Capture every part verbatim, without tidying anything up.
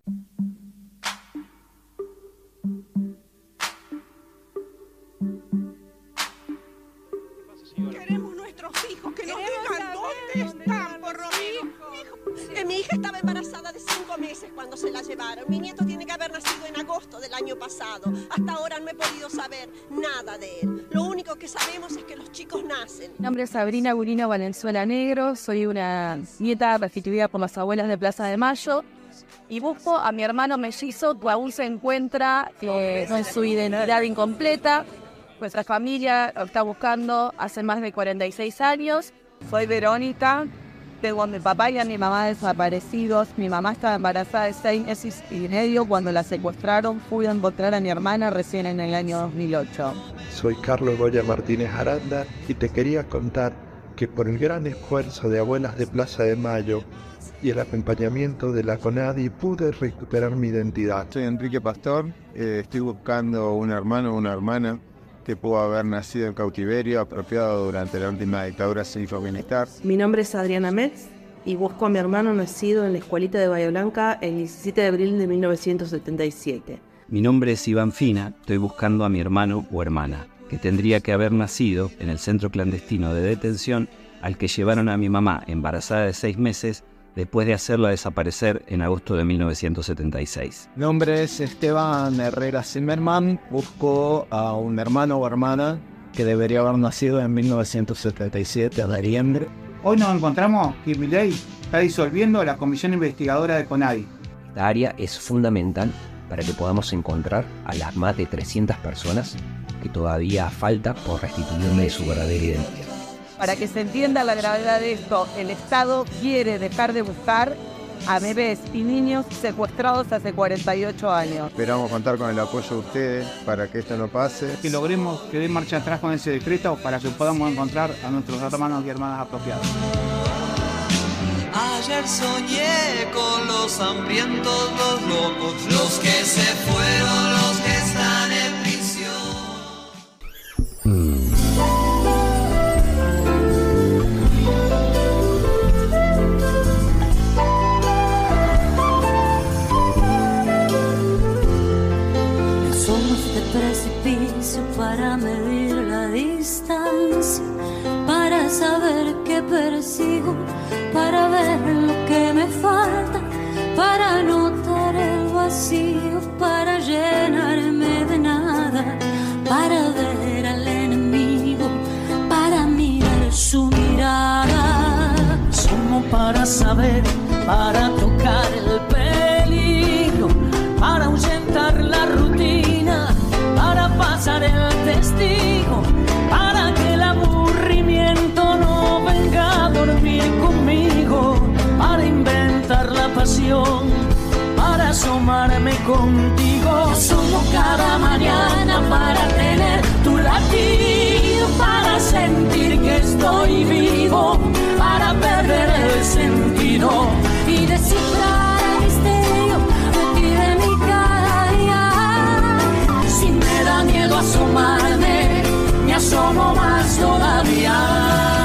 Queremos nuestros hijos, que nos digan dónde están, por lo menos. Eh, mi hija estaba embarazada de cinco meses cuando se la llevaron. Mi nieto tiene que haber nacido en agosto del año pasado. Hasta ahora no he podido saber nada de él. Lo único que sabemos es que los chicos nacen. Mi nombre es Sabrina Gurino Valenzuela Negro. Soy una nieta restituida por las abuelas de Plaza de Mayo. Y busco a mi hermano mellizo que aún se encuentra eh, con su identidad incompleta. Nuestra familia lo está buscando hace más de cuarenta y seis años. Soy Verónica, tengo a mi papá y a mi mamá desaparecidos. Mi mamá estaba embarazada de seis meses y medio cuando la secuestraron. Pude encontrar a mi hermana recién en el año dos mil ocho. Soy Carlos Goya Martínez Aranda y te quería contar que por el gran esfuerzo de Abuelas de Plaza de Mayo y el acompañamiento de la CONADI pude recuperar mi identidad. Soy Enrique Pastor, eh, estoy buscando un hermano o una hermana que pudo haber nacido en cautiverio, apropiado durante la última dictadura cívico-militar. Mi nombre es Adriana Metz y busco a mi hermano nacido en la escuelita de Bahía Blanca el diecisiete de abril de mil novecientos setenta y siete. Mi nombre es Iván Fina, estoy buscando a mi hermano o hermana, que tendría que haber nacido en el centro clandestino de detención al que llevaron a mi mamá embarazada de seis meses después de hacerla desaparecer en agosto de mil novecientos setenta y seis. Mi nombre es Esteban Herrera Zimmerman. Busco a un hermano o hermana que debería haber nacido en mil novecientos setenta y siete, a diciembre. Hoy nos encontramos que Milei está disolviendo la comisión investigadora de CONADI. Esta área es fundamental para que podamos encontrar a las más de trescientas personas que todavía falta por restituirle su verdadera identidad. Para que se entienda la gravedad de esto, el Estado quiere dejar de buscar a bebés y niños secuestrados hace cuarenta y ocho años. Esperamos contar con el apoyo de ustedes para que esto no pase. Que logremos que dé marcha atrás con ese decreto para que podamos encontrar a nuestros hermanos y hermanas apropiados. Ayer soñé con los hambrientos, los locos, los que se fueron, los que están en prisión. Mm. Precipicio para medir la distancia, para saber qué persigo, para ver lo que me falta, para notar el vacío, para llenarme de nada, para ver al enemigo, para mirar su mirada. Somos para saber, para tocar el peligro, para ahuyentar la rutina, para pasar el testigo, para que el aburrimiento no venga a dormir conmigo, para inventar la pasión, para asomarme contigo. Somos cada mañana para tener tu latido, para sentir que estoy vivo, para perder el sentido y descifrar el misterio de ti, de mi cada día. Si me da miedo asomarme, me asomo más todavía.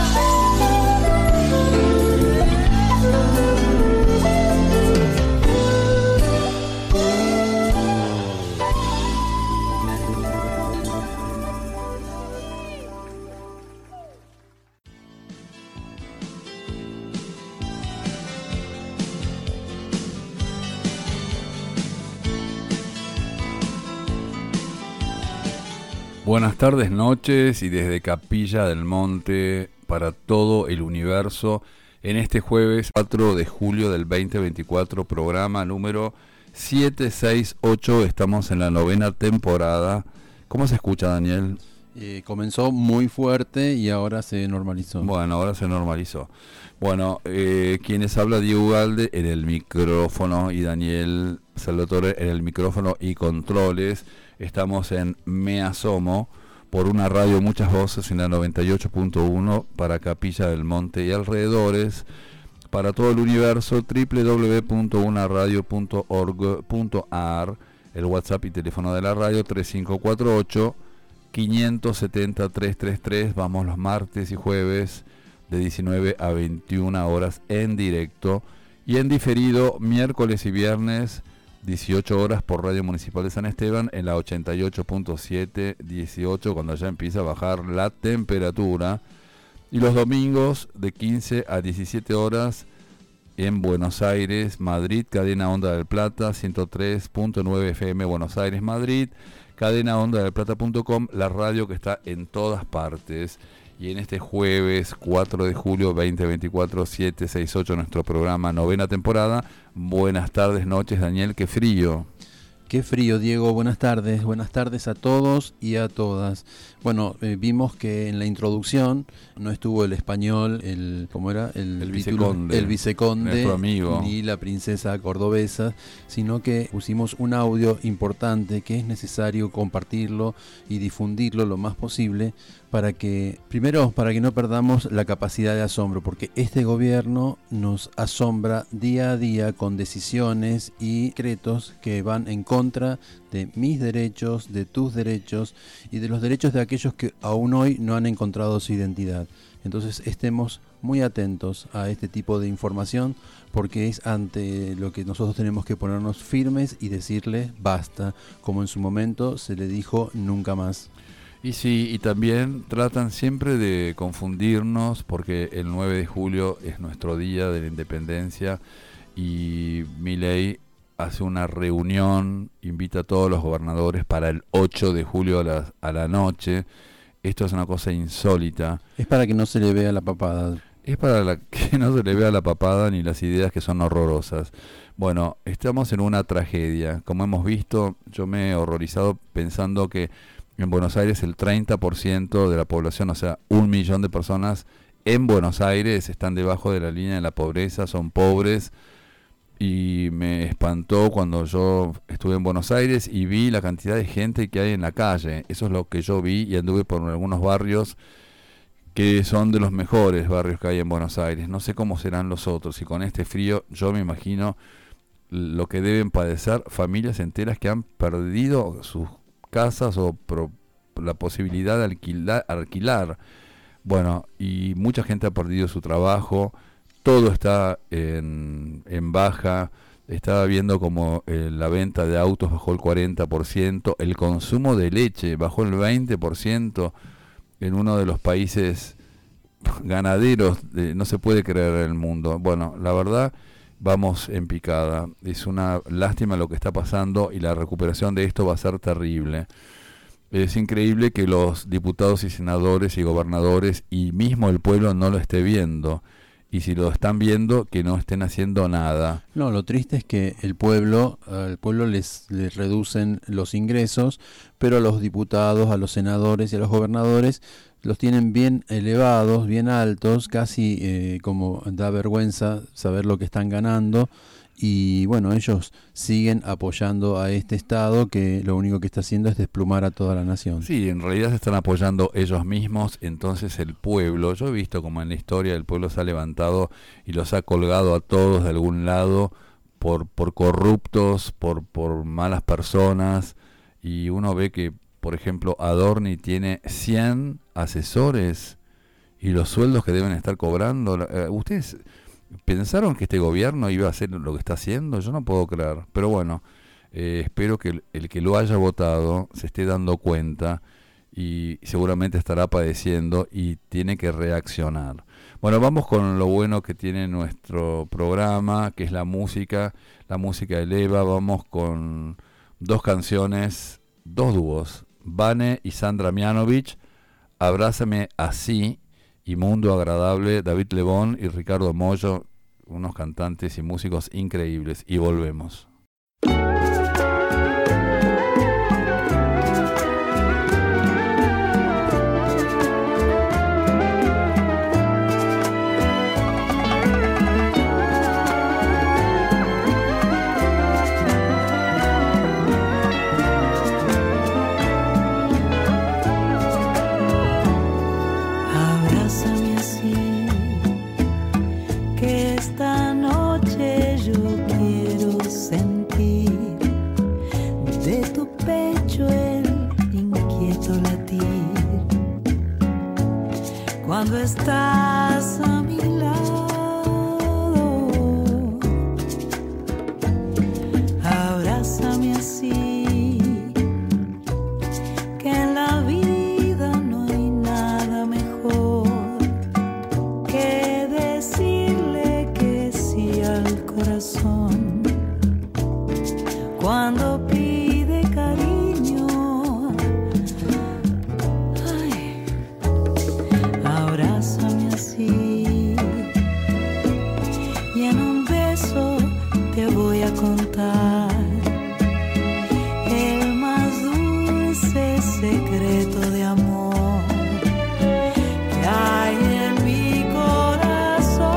Buenas tardes, noches y desde Capilla del Monte para todo el universo en este jueves cuatro de julio del veinte veinticuatro, programa número setecientos sesenta y ocho. Estamos en la novena temporada. ¿Cómo se escucha, Daniel? Eh, comenzó muy fuerte y ahora se normalizó. Bueno, ahora se normalizó. Bueno, eh, quienes habla Diego Ugalde en el micrófono y Daniel Salvatore en el micrófono y controles. Estamos en Me Asomo por una radio Muchas Voces en la noventa y ocho punto uno para Capilla del Monte y alrededores, para todo el universo, doble u doble u doble u punto una radio punto org punto a r, el WhatsApp y teléfono de la radio tres cinco cuatro ocho, cinco siete cero, tres tres tres. Vamos los martes y jueves de diecinueve a veintiuna horas en directo Y en diferido, miércoles y viernes, dieciocho horas por Radio Municipal de San Esteban, en la ochenta y ocho punto siete, dieciocho, cuando ya empieza a bajar la temperatura. Y los domingos, de quince a diecisiete horas, en Buenos Aires, Madrid, Cadena Onda del Plata, ciento tres punto nueve F M Buenos Aires, Madrid, cadena onda del plata punto com, la radio que está en todas partes. Y en este jueves cuatro de julio veinte veinticuatro, siete sesenta y ocho, nuestro programa novena temporada. Buenas tardes, noches, Daniel, qué frío. Qué frío, Diego. Buenas tardes. Buenas tardes a todos y a todas. Bueno, eh, vimos que en la introducción no estuvo el español, el ¿cómo era? El, el título, viceconde, el viceconde, nuestro amigo, ni la princesa cordobesa, sino que pusimos un audio importante que es necesario compartirlo y difundirlo lo más posible para que, primero, para que no perdamos la capacidad de asombro, porque este gobierno nos asombra día a día con decisiones y decretos que van en contra de mis derechos, de tus derechos y de los derechos de aquellos que aún hoy no han encontrado su identidad. Entonces estemos muy atentos a este tipo de información, porque es ante lo que nosotros tenemos que ponernos firmes y decirle basta, como en su momento se le dijo nunca más. Y sí, y también tratan siempre de confundirnos, porque el nueve de julio es nuestro día de la independencia y Milei hace una reunión, invita a todos los gobernadores para el ocho de julio a la, a la noche. Esto es una cosa insólita. Es para que no se le vea la papada. Es para la, que no se le vea la papada ni las ideas que son horrorosas. Bueno, estamos en una tragedia. Como hemos visto, yo me he horrorizado pensando que en Buenos Aires el treinta por ciento de la población, o sea, un millón de personas en Buenos Aires están debajo de la línea de la pobreza, son pobres. Y me espantó cuando yo estuve en Buenos Aires y vi la cantidad de gente que hay en la calle. Eso es lo que yo vi, y anduve por algunos barrios que son de los mejores barrios que hay en Buenos Aires. No sé cómo serán los otros, y con este frío yo me imagino lo que deben padecer familias enteras que han perdido sus casas o pro, la posibilidad de alquilar, alquilar. Bueno, y mucha gente ha perdido su trabajo. Todo está en, en baja. Estaba viendo como eh, la venta de autos bajó el cuarenta por ciento, el consumo de leche bajó el veinte por ciento en uno de los países ganaderos, de, no se puede creer en el mundo. Bueno, la verdad, vamos en picada. Es una lástima lo que está pasando y la recuperación de esto va a ser terrible. Es increíble que los diputados y senadores y gobernadores y mismo el pueblo no lo esté viendo. Y si lo están viendo, que no estén haciendo nada. No, lo triste es que el pueblo, al pueblo les, les reducen los ingresos, pero a los diputados, a los senadores y a los gobernadores los tienen bien elevados, bien altos, casi eh, como da vergüenza saber lo que están ganando. Y bueno, ellos siguen apoyando a este Estado que lo único que está haciendo es desplumar a toda la nación. Sí, en realidad se están apoyando ellos mismos. Entonces el pueblo, yo he visto como en la historia el pueblo se ha levantado y los ha colgado a todos de algún lado por, por corruptos, por, por malas personas. Y uno ve que, por ejemplo, Adorni tiene cien asesores y los sueldos que deben estar cobrando. Eh, ustedes... ¿Pensaron que este gobierno iba a hacer lo que está haciendo? Yo no puedo creer. Pero bueno, eh, espero que el, el que lo haya votado se esté dando cuenta y seguramente estará padeciendo y tiene que reaccionar. Bueno, vamos con lo bueno que tiene nuestro programa, que es la música, la música eleva. Vamos con dos canciones, dos dúos, Vane y Sandra Mianovich, Abrázame así, y Mundo Agradable, David Lebón y Ricardo Mollo, unos cantantes y músicos increíbles. Y volvemos. Cuando estás a mi lado, cuando pide cariño. Ay, abrázame así y en un beso te voy a contar el más dulce secreto de amor que hay en mi corazón.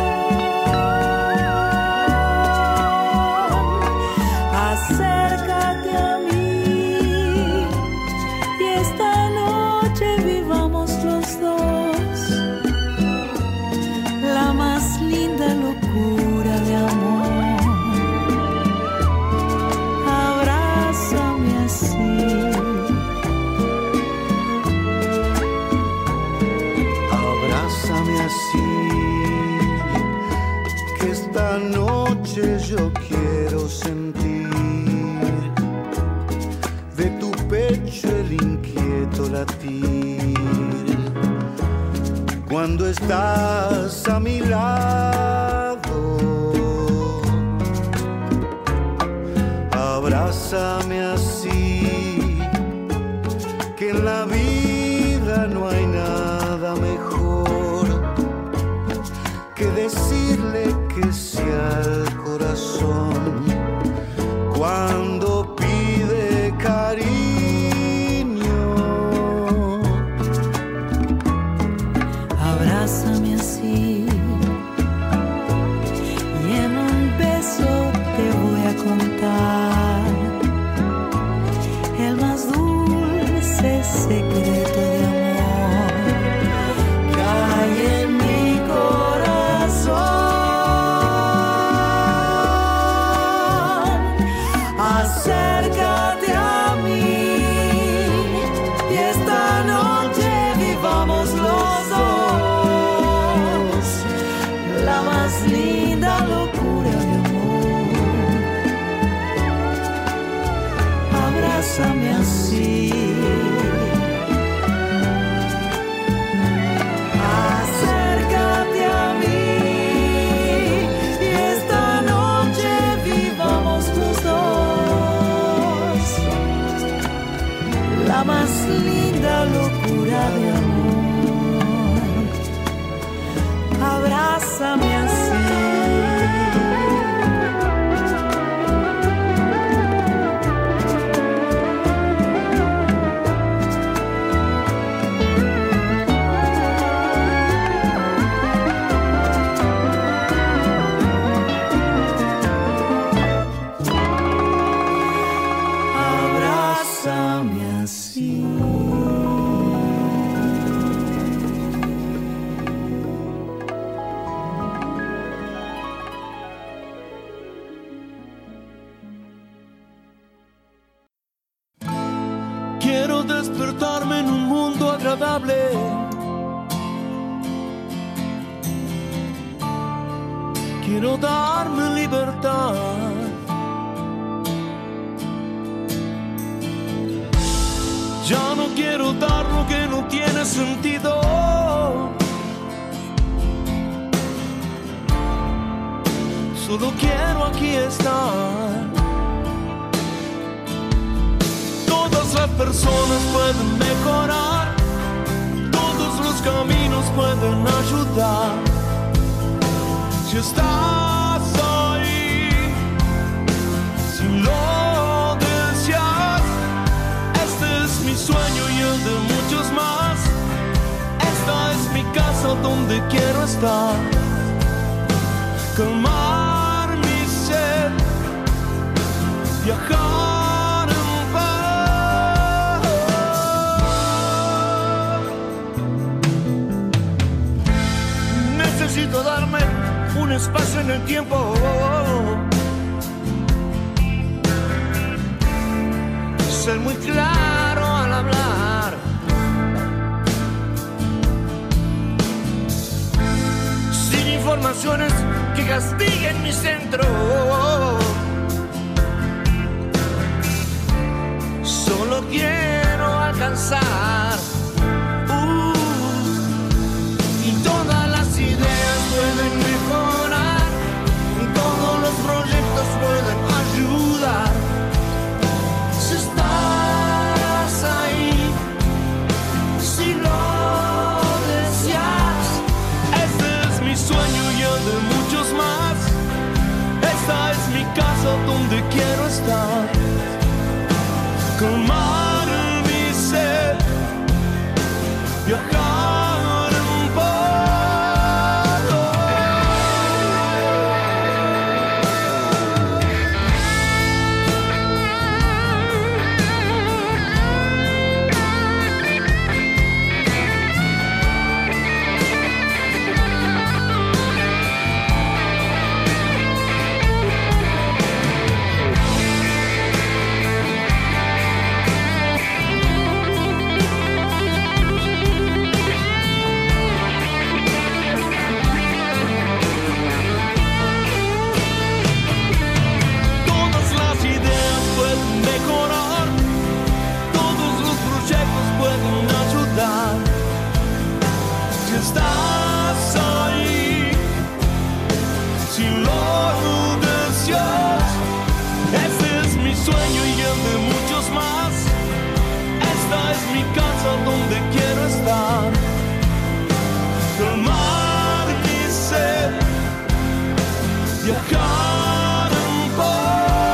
Acércate a mí y esta noche vivamos los dos la más linda locura de amor. Abrázame así. Abrázame así, que esta noche yo quiero sentir de tu pecho el inquieto latir. Cuando estás a mi lado, abrázame así, que en la vida no hay nada mejor que decirle que sí al corazón cuando pide cariño. Abrázame así y en un beso te voy a contar el más dulce secreto de amor que hay en mi corazón. Acércate a mí y esta noche vivamos los dos la más linda locura de amor. Abrázame así. Acércate a mí y esta noche vivamos los dos la más linda locura de amor. Abrázame así. Abrázame así. Quiero despertarme en un mundo agradable. Quiero darme libertad. Ya no quiero dar lo que no tiene sentido. Solo quiero aquí estar. Todas las personas pueden mejorar, todos los caminos pueden ayudar. Si estás ahí, si lo deseas, este es mi sueño y el de muchos más. Esta es mi casa donde quiero estar. Calmar mi sed, viajar en paz. Necesito darme un espacio en el tiempo. Ser muy claro al hablar. Sin informaciones que castiguen mi centro. Solo quiero alcanzar. Uh, y todas las ideas pueden mejorar. Todos los proyectos pueden ayudar. casa donde quiero estar. Calmar mi sed, viajar un poco. Estás ahí, si lo deseas. Este es mi sueño y el de muchos más. Esta es mi casa donde quiero estar. Calmar mi sed, viajar un poco.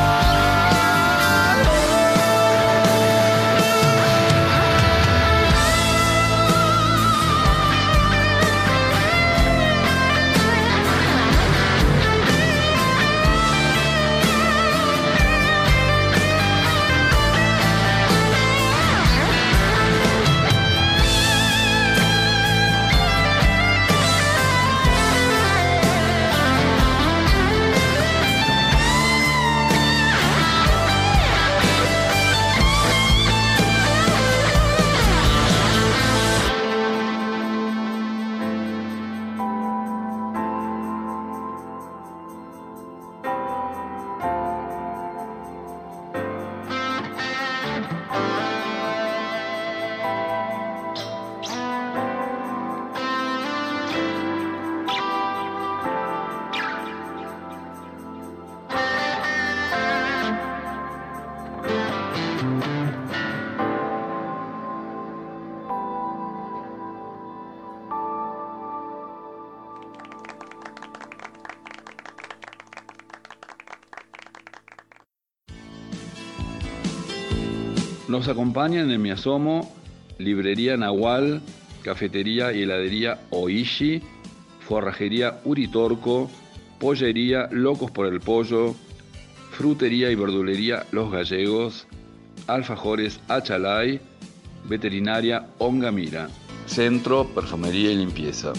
Nos acompañan en Mi Asomo, Librería Nahual, Cafetería y Heladería Oishi, Forrajería Uritorco, Pollería Locos por el Pollo, Frutería y Verdulería Los Gallegos, Alfajores Achalay, Veterinaria Ongamira, Centro Perfumería y Limpieza.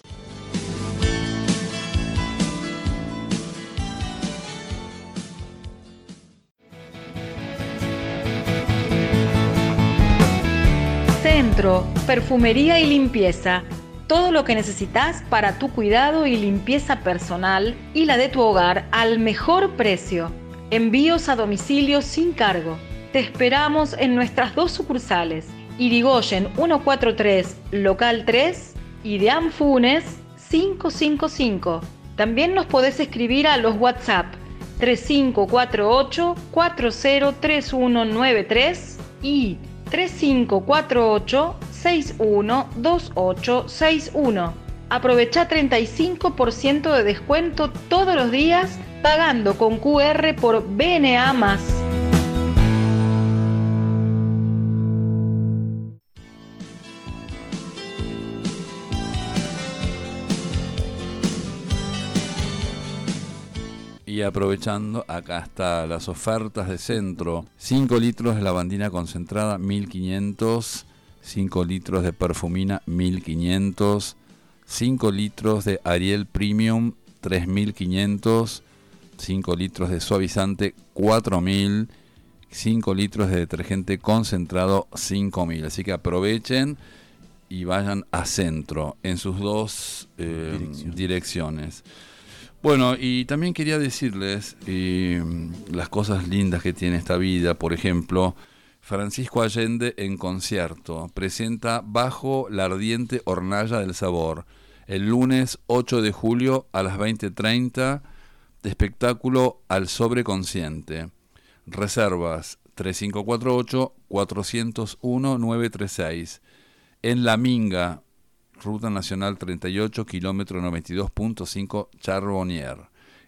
Centro, perfumería y limpieza. Todo lo que necesitas para tu cuidado y limpieza personal y la de tu hogar al mejor precio. Envíos a domicilio sin cargo. Te esperamos en nuestras dos sucursales, Irigoyen ciento cuarenta y tres, local tres, y de Anfunes quinientos cincuenta y cinco. También nos podés escribir a los WhatsApp tres cinco cuatro ocho, cuatro cero tres uno nueve tres y tres cinco cuatro ocho, seis uno dos ocho seis uno. Aprovecha treinta y cinco por ciento de descuento todos los días pagando con Q R por B N A más. Y aprovechando, acá está las ofertas de Centro. cinco litros de lavandina concentrada, mil quinientos. cinco litros de perfumina, mil quinientos. cinco litros de Ariel Premium, tres mil quinientos. cinco litros de suavizante, cuatro mil. cinco litros de detergente concentrado, cinco mil. Así que aprovechen y vayan a Centro en sus dos eh, Dirección. direcciones. Bueno, y también quería decirles eh, las cosas lindas que tiene esta vida. Por ejemplo, Francisco Allende en concierto presenta Bajo la ardiente hornalla del sabor el lunes ocho de julio a las veinte treinta, de espectáculo Al Sobreconsciente. Reservas tres cinco cuatro ocho, cuatro cero uno, nueve tres seis. En La Minga, Ruta Nacional treinta y ocho, kilómetro noventa y dos punto cinco, Charbonnier.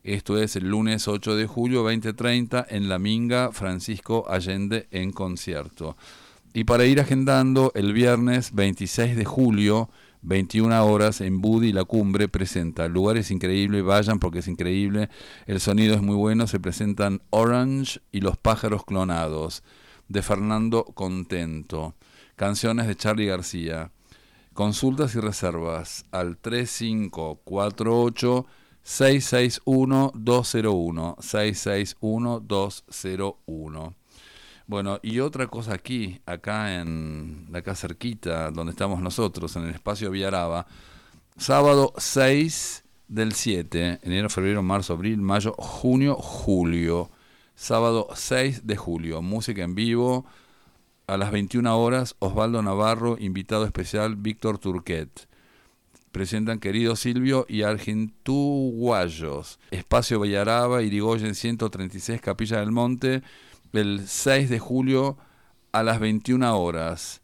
Esto es el lunes ocho de julio, veinte treinta, en La Minga, Francisco Allende en concierto. Y para ir agendando, el viernes veintiséis de julio, veintiuna horas, en Budi La Cumbre presenta. El lugar es increíble, vayan porque es increíble. El sonido es muy bueno. Se presentan Orange y Los Pájaros Clonados, de Fernando Contento. Canciones de Charly García. Consultas y reservas al tres cinco cuatro ocho, seis seis uno, dos cero uno, seis seis uno, dos cero uno. Bueno, y otra cosa aquí, acá en acá cerquita, donde estamos nosotros, en el espacio Villaraba, sábado seis del siete, enero, febrero, marzo, abril, mayo, junio, julio, sábado seis de julio, música en vivo, a las veintiuna horas, Osvaldo Navarro, invitado especial, Víctor Turquet. Presentan Querido Silvio y Argentuguayos, espacio Villaraba, Irigoyen ciento treinta y seis, Capilla del Monte, el seis de julio a las veintiuna horas,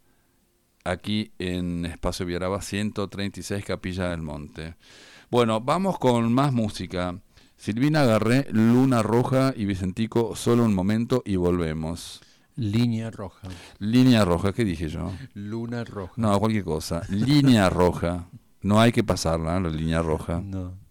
aquí en Espacio Villaraba ciento treinta y seis, Capilla del Monte. Bueno, vamos con más música. Silvina Garré, Luna Roja, y Vicentico, Solo un momento y volvemos. Línea roja. Línea roja, ¿qué dije yo? Luna roja. No, cualquier cosa. Línea roja. No hay que pasarla, ¿eh? La línea roja. No.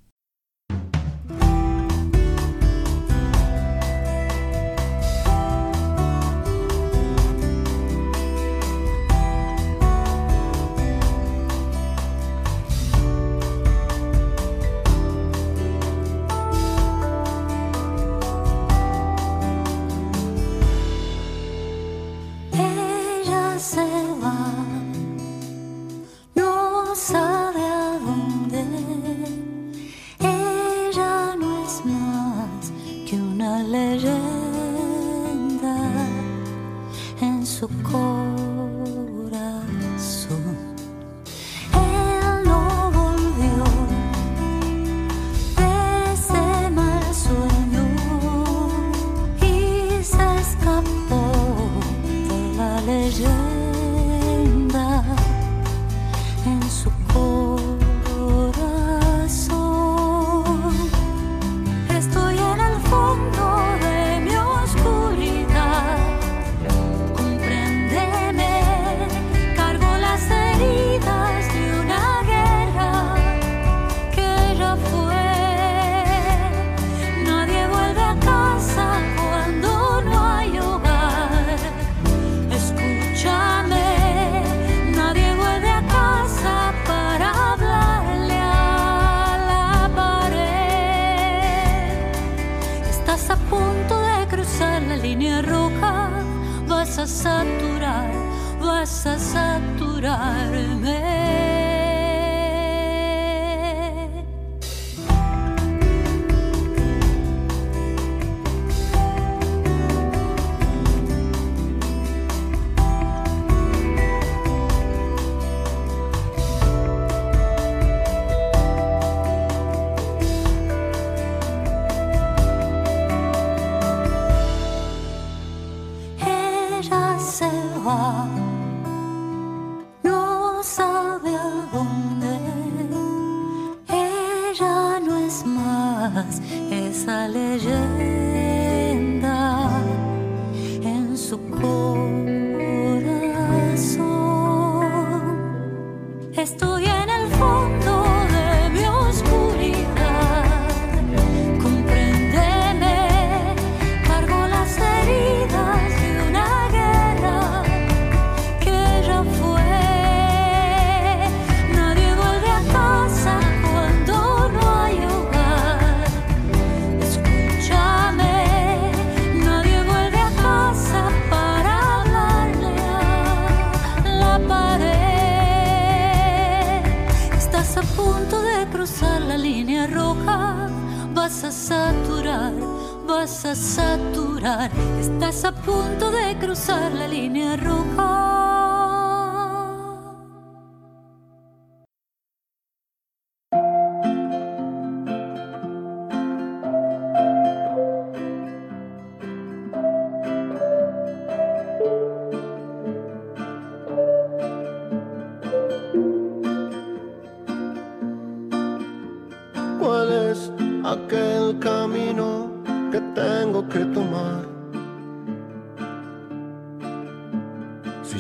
¿Cuál es aquel camino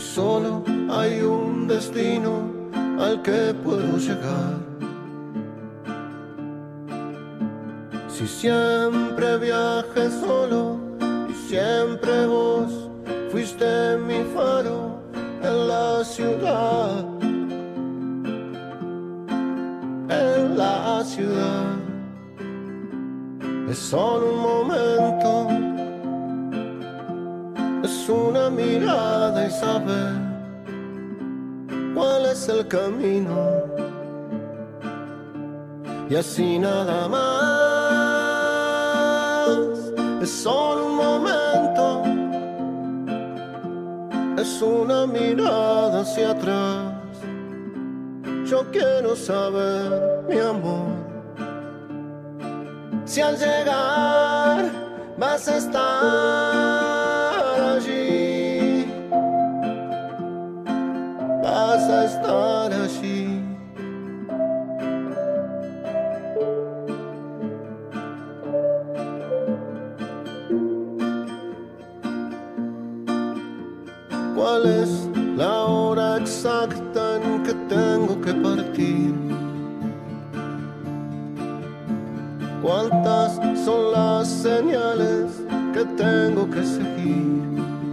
solo hay un destino al que puedo llegar. Si siempre viajé solo y siempre vos fuiste mi faro en la ciudad, en la ciudad. Es solo un momento, es una mirada y saber cuál es el camino. Y así nada más, es solo un momento, es una mirada hacia atrás. Yo quiero saber, mi amor, si al llegar vas a estar allí, vas a estar allí. ¿Cuál es la hora exacta en que tengo que partir? ¿Cuántas son las señales que tengo que seguir?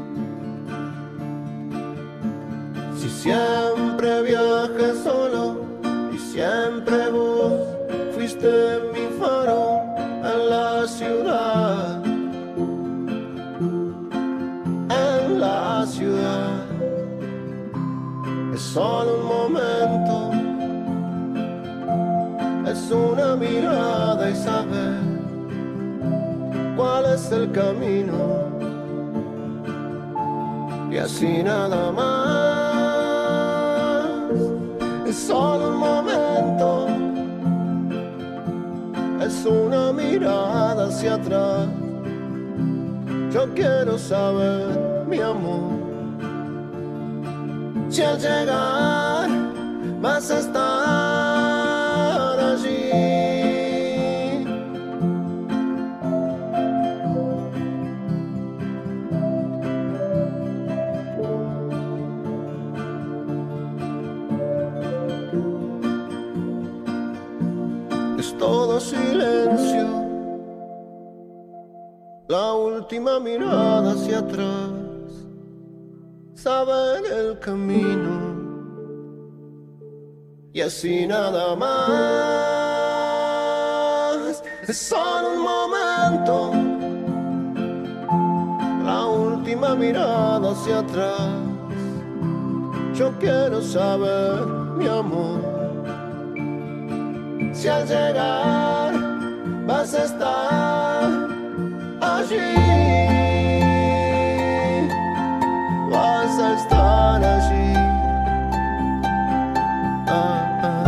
Si siempre viajé solo y siempre vos fuiste mi faro en la ciudad, en la ciudad. Es solo un momento, es una mirada y saber cuál es el camino. Y así nada más, es solo un momento, es una mirada hacia atrás. Yo quiero saber, mi amor, si al llegar vas a estar allí. Es todo silencio, la última mirada hacia atrás, saber el camino. Y así nada más, es solo un momento, la última mirada hacia atrás. Yo quiero saber, mi amor, si al llegar vas a estar allí, vas a estar allí. Ah.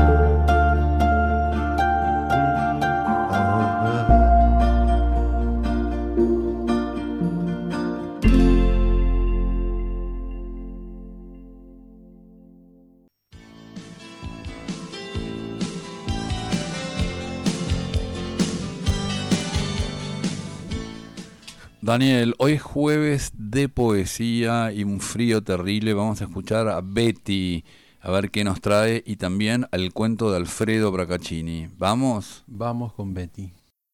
Daniel, hoy es jueves de poesía y un frío terrible. Vamos a escuchar a Betty, a ver qué nos trae, y también al cuento de Alfredo Bracaccini. ¿Vamos? Vamos con Betty.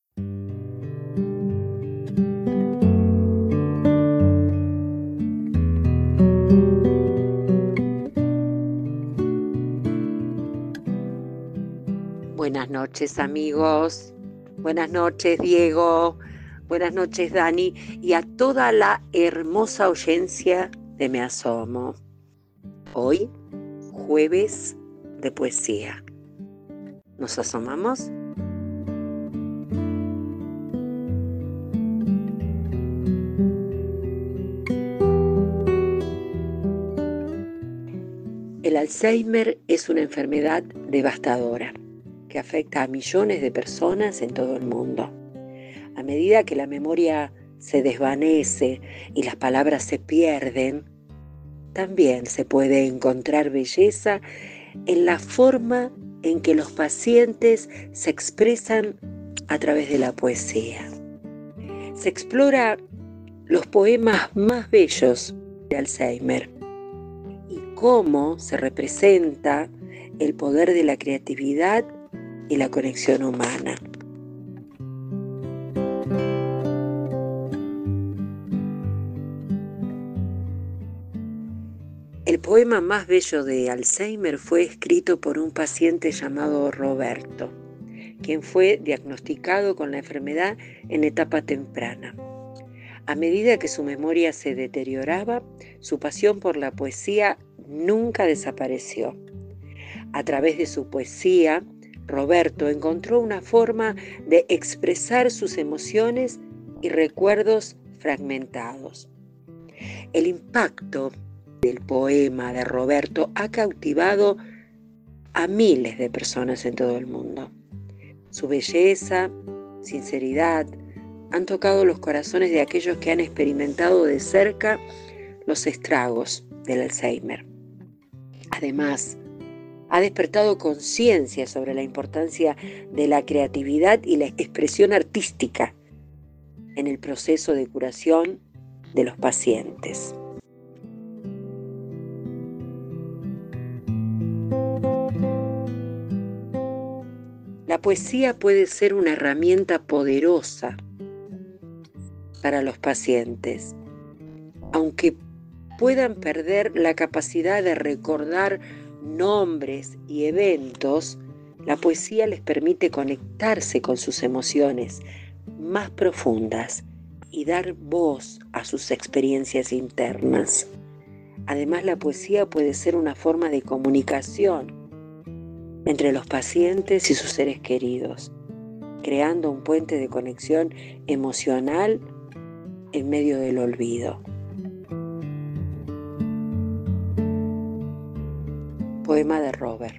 Buenas noches, amigos. Buenas noches, Diego. Buenas noches, Dani, y a toda la hermosa audiencia de Me Asomo. Hoy, jueves de poesía. ¿Nos asomamos? El Alzheimer es una enfermedad devastadora que afecta a millones de personas en todo el mundo. A medida que la memoria se desvanece y las palabras se pierden, también se puede encontrar belleza en la forma en que los pacientes se expresan a través de la poesía. Se explora los poemas más bellos de Alzheimer cómo se representa el poder de la creatividad y la conexión humana. El poema más bello de Alzheimer fue escrito por un paciente llamado Roberto, quien fue diagnosticado con la enfermedad en etapa temprana. A medida que su memoria se deterioraba, su pasión por la poesía nunca desapareció. A través de su poesía, Roberto encontró una forma de expresar sus emociones y recuerdos fragmentados. El impacto del poema de Roberto ha cautivado a miles de personas en todo el mundo. Su belleza, sinceridad, han tocado los corazones de aquellos que han experimentado de cerca los estragos del Alzheimer. Además, ha despertado conciencia sobre la importancia de la creatividad y la expresión artística en el proceso de curación de los pacientes. La poesía puede ser una herramienta poderosa para los pacientes, aunque puedan perder la capacidad de recordar nombres y eventos. La poesía les permite conectarse con sus emociones más profundas y dar voz a sus experiencias internas. Además, la poesía puede ser una forma de comunicación entre los pacientes y sus seres queridos, creando un puente de conexión emocional en medio del olvido. Poema de Robert.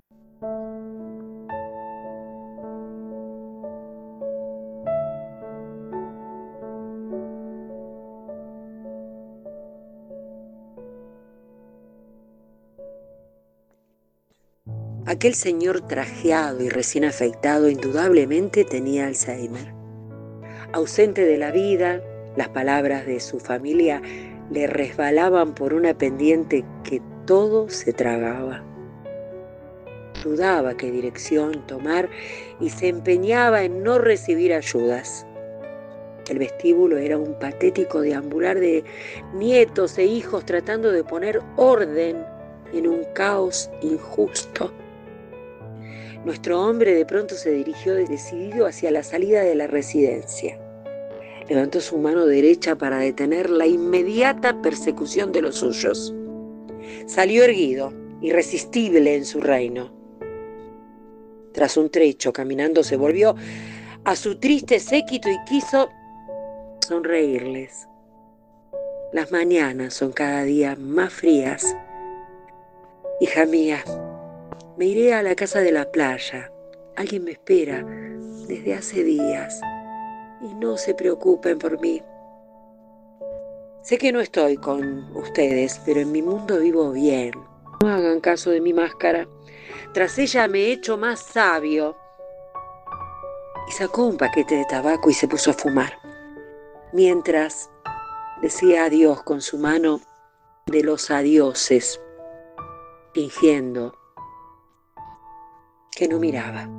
Aquel señor trajeado y recién afeitado indudablemente tenía Alzheimer. Ausente de la vida, las palabras de su familia le resbalaban por una pendiente que todo se tragaba. Dudaba qué dirección tomar y se empeñaba en no recibir ayudas. El vestíbulo era un patético deambular de nietos e hijos tratando de poner orden en un caos injusto. Nuestro hombre de pronto se dirigió decidido hacia la salida de la residencia. Levantó su mano derecha para detener la inmediata persecución de los suyos. Salió erguido, irresistible en su reino. Tras un trecho caminando se volvió a su triste séquito y quiso sonreírles. Las mañanas son cada día más frías. Hija mía, me iré a la casa de la playa. Alguien me espera desde hace días. Y no se preocupen por mí. Sé que no estoy con ustedes, pero en mi mundo vivo bien. No hagan caso de mi máscara. Tras ella me he hecho más sabio. Y sacó un paquete de tabaco y se puso a fumar. Mientras decía adiós con su mano de los adioses, fingiendo que no miraba.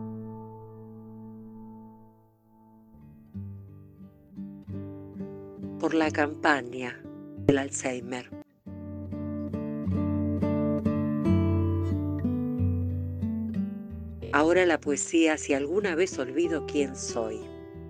Por la campaña del Alzheimer. Ahora la poesía, si alguna vez olvido quién soy.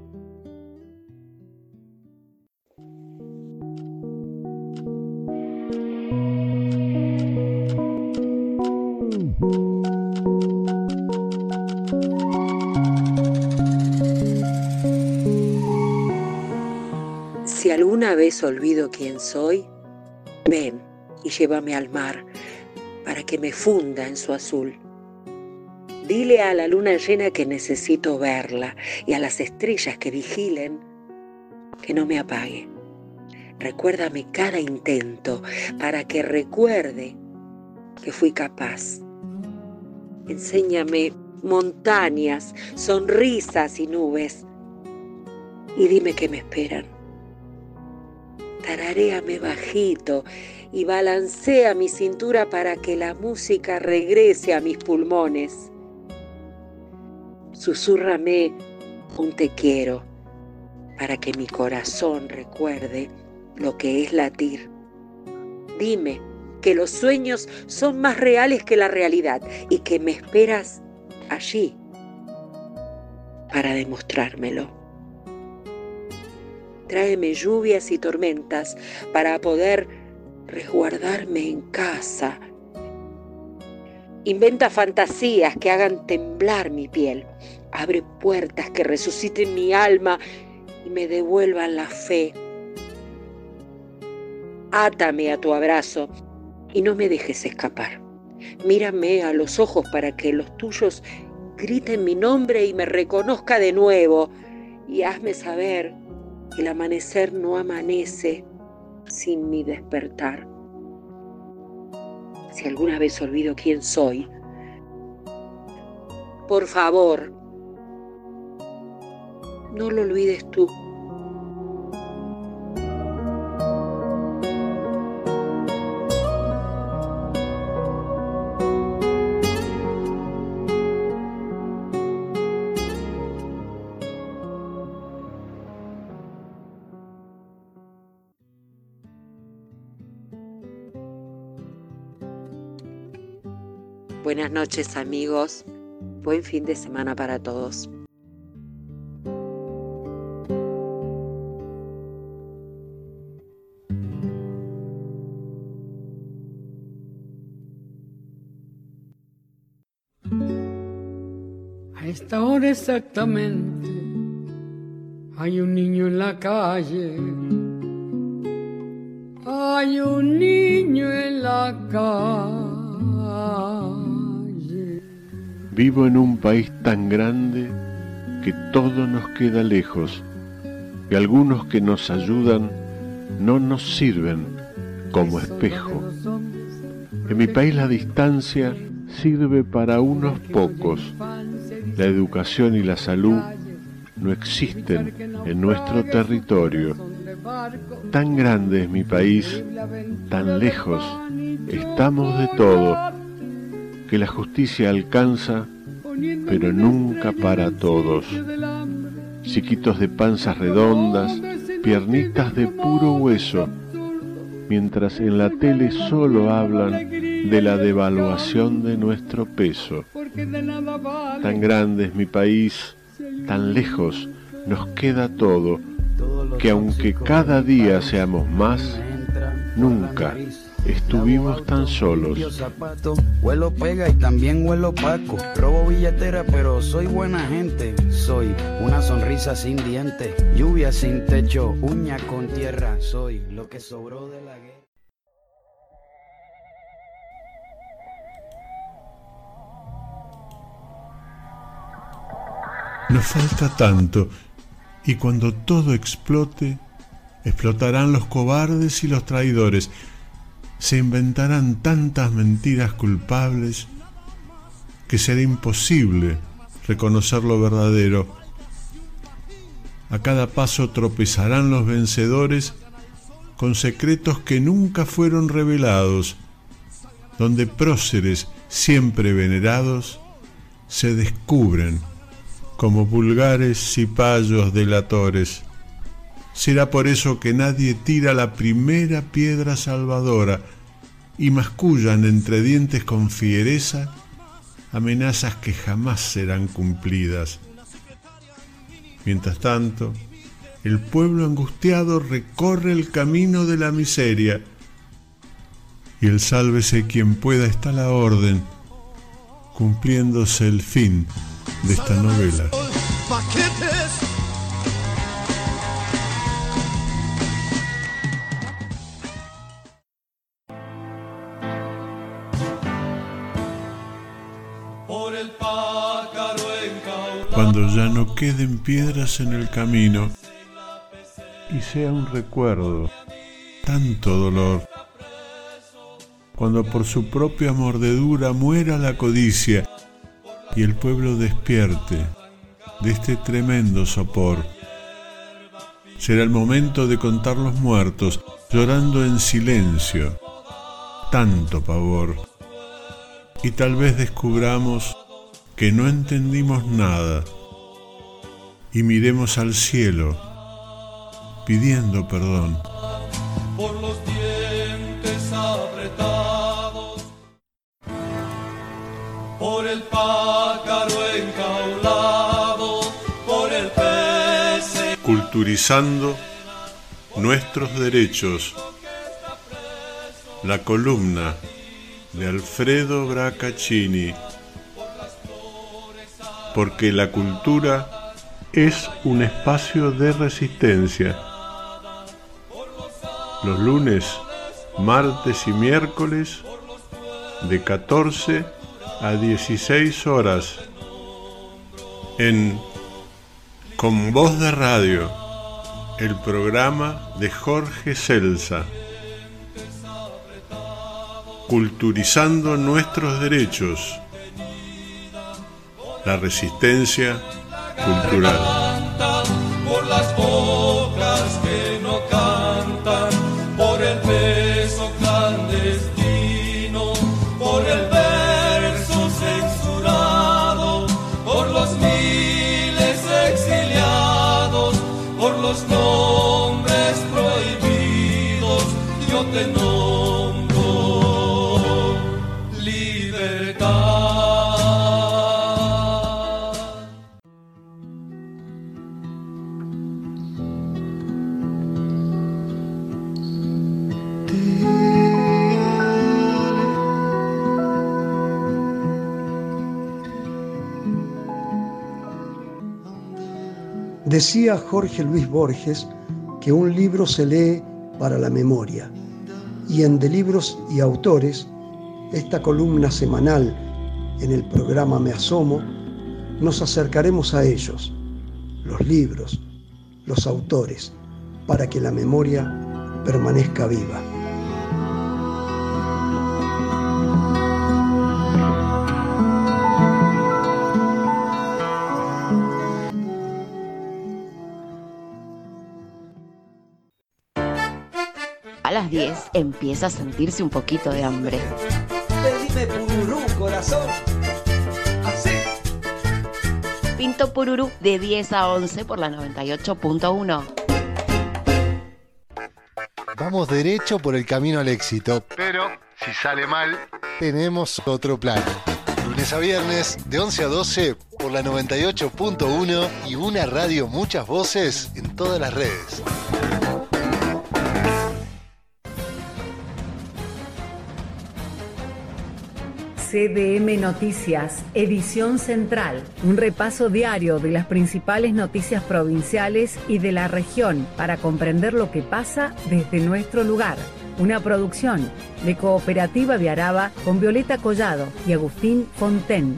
Si alguna vez olvido quién soy, ven y llévame al mar para que me funda en su azul. Dile a la luna llena que necesito verla y a las estrellas que vigilen que no me apague. Recuérdame cada intento para que recuerde que fui capaz. Enséñame montañas, sonrisas y nubes y dime que me esperan. Tararéame bajito y balancea mi cintura para que la música regrese a mis pulmones. Susúrrame un te quiero para que mi corazón recuerde lo que es latir. Dime que los sueños son más reales que la realidad y que me esperas allí para demostrármelo. Tráeme lluvias y tormentas para poder resguardarme en casa. Inventa fantasías que hagan temblar mi piel. Abre puertas que resuciten mi alma y me devuelvan la fe. Átame a tu abrazo y no me dejes escapar. Mírame a los ojos para que los tuyos griten mi nombre y me reconozca de nuevo. Y hazme saber que el amanecer no amanece sin mi despertar. Si alguna vez olvido quién soy, por favor, no lo olvides tú. Buenas noches, amigos. Buen fin de semana para todos. A esta hora exactamente hay un niño en la calle. Hay un niño en la calle. Vivo en un país tan grande que todo nos queda lejos y algunos que nos ayudan no nos sirven como espejo. En mi país la distancia sirve para unos pocos. La educación y la salud no existen en nuestro territorio. Tan grande es mi país, tan lejos estamos de todo, que la justicia alcanza, pero nunca para todos. Chiquitos de panzas redondas, piernitas de puro hueso, mientras en la tele solo hablan de la devaluación de nuestro peso. Tan grande es mi país, tan lejos nos queda todo, que aunque cada día seamos más, nunca estuvimos tan solos. Huelo pega y también huelo opaco. Robo billetera pero soy buena gente. Soy una sonrisa sin dientes, lluvia sin techo, uña con tierra. Soy lo que sobró de la guerra. Nos falta tanto, y cuando todo explote, explotarán los cobardes y los traidores. Se inventarán tantas mentiras culpables que será imposible reconocer lo verdadero. A cada paso tropezarán los vencedores con secretos que nunca fueron revelados, donde próceres siempre venerados se descubren como vulgares cipayos delatores. Será por eso que nadie tira la primera piedra salvadora y mascullan entre dientes con fiereza amenazas que jamás serán cumplidas. Mientras tanto, el pueblo angustiado recorre el camino de la miseria y el sálvese quien pueda está la orden, cumpliéndose el fin de esta novela. Cuando ya no queden piedras en el camino y sea un recuerdo, tanto dolor. Cuando por su propia mordedura muera la codicia y el pueblo despierte de este tremendo sopor. será el momento de contar los muertos, llorando en silencio. Tanto pavor. Y tal vez descubramos que no entendimos nada y miremos al cielo pidiendo perdón. Por los dientes apretados, por el pájaro enjaulado, por el pez. Culturizando nuestros derechos. La columna de Alfredo Bracaccini. Porque la cultura es un espacio de resistencia. Los lunes, martes y miércoles de catorce a dieciséis horas en Con Voz de Radio, el programa de Jorge Celsa. Culturizando nuestros derechos. La resistencia cultural. Por las bocas que no cantan, por el beso clandestino, por el verso censurado, por los miles exiliados, por los nombres prohibidos, yo te nombro libertad. Decía Jorge Luis Borges que un libro se lee para la memoria, y en De Libros y Autores, esta columna semanal en el programa Me Asomo, nos acercaremos a ellos, los libros, los autores, para que la memoria permanezca viva. A las diez empieza a sentirse un poquito de hambre. Pedime pururú, corazón. Así. Pinto Pururú de diez a once por la noventa y ocho punto uno. Vamos derecho por el camino al éxito, pero si sale mal, tenemos otro plan. Lunes a viernes, de once a doce por la noventa y ocho punto uno y una radio muchas voces en todas las redes. C D M Noticias, edición central. Un repaso diario de las principales noticias provinciales y de la región para comprender lo que pasa desde nuestro lugar. Una producción de Cooperativa Viaraba con Violeta Collado y Agustín Fonten.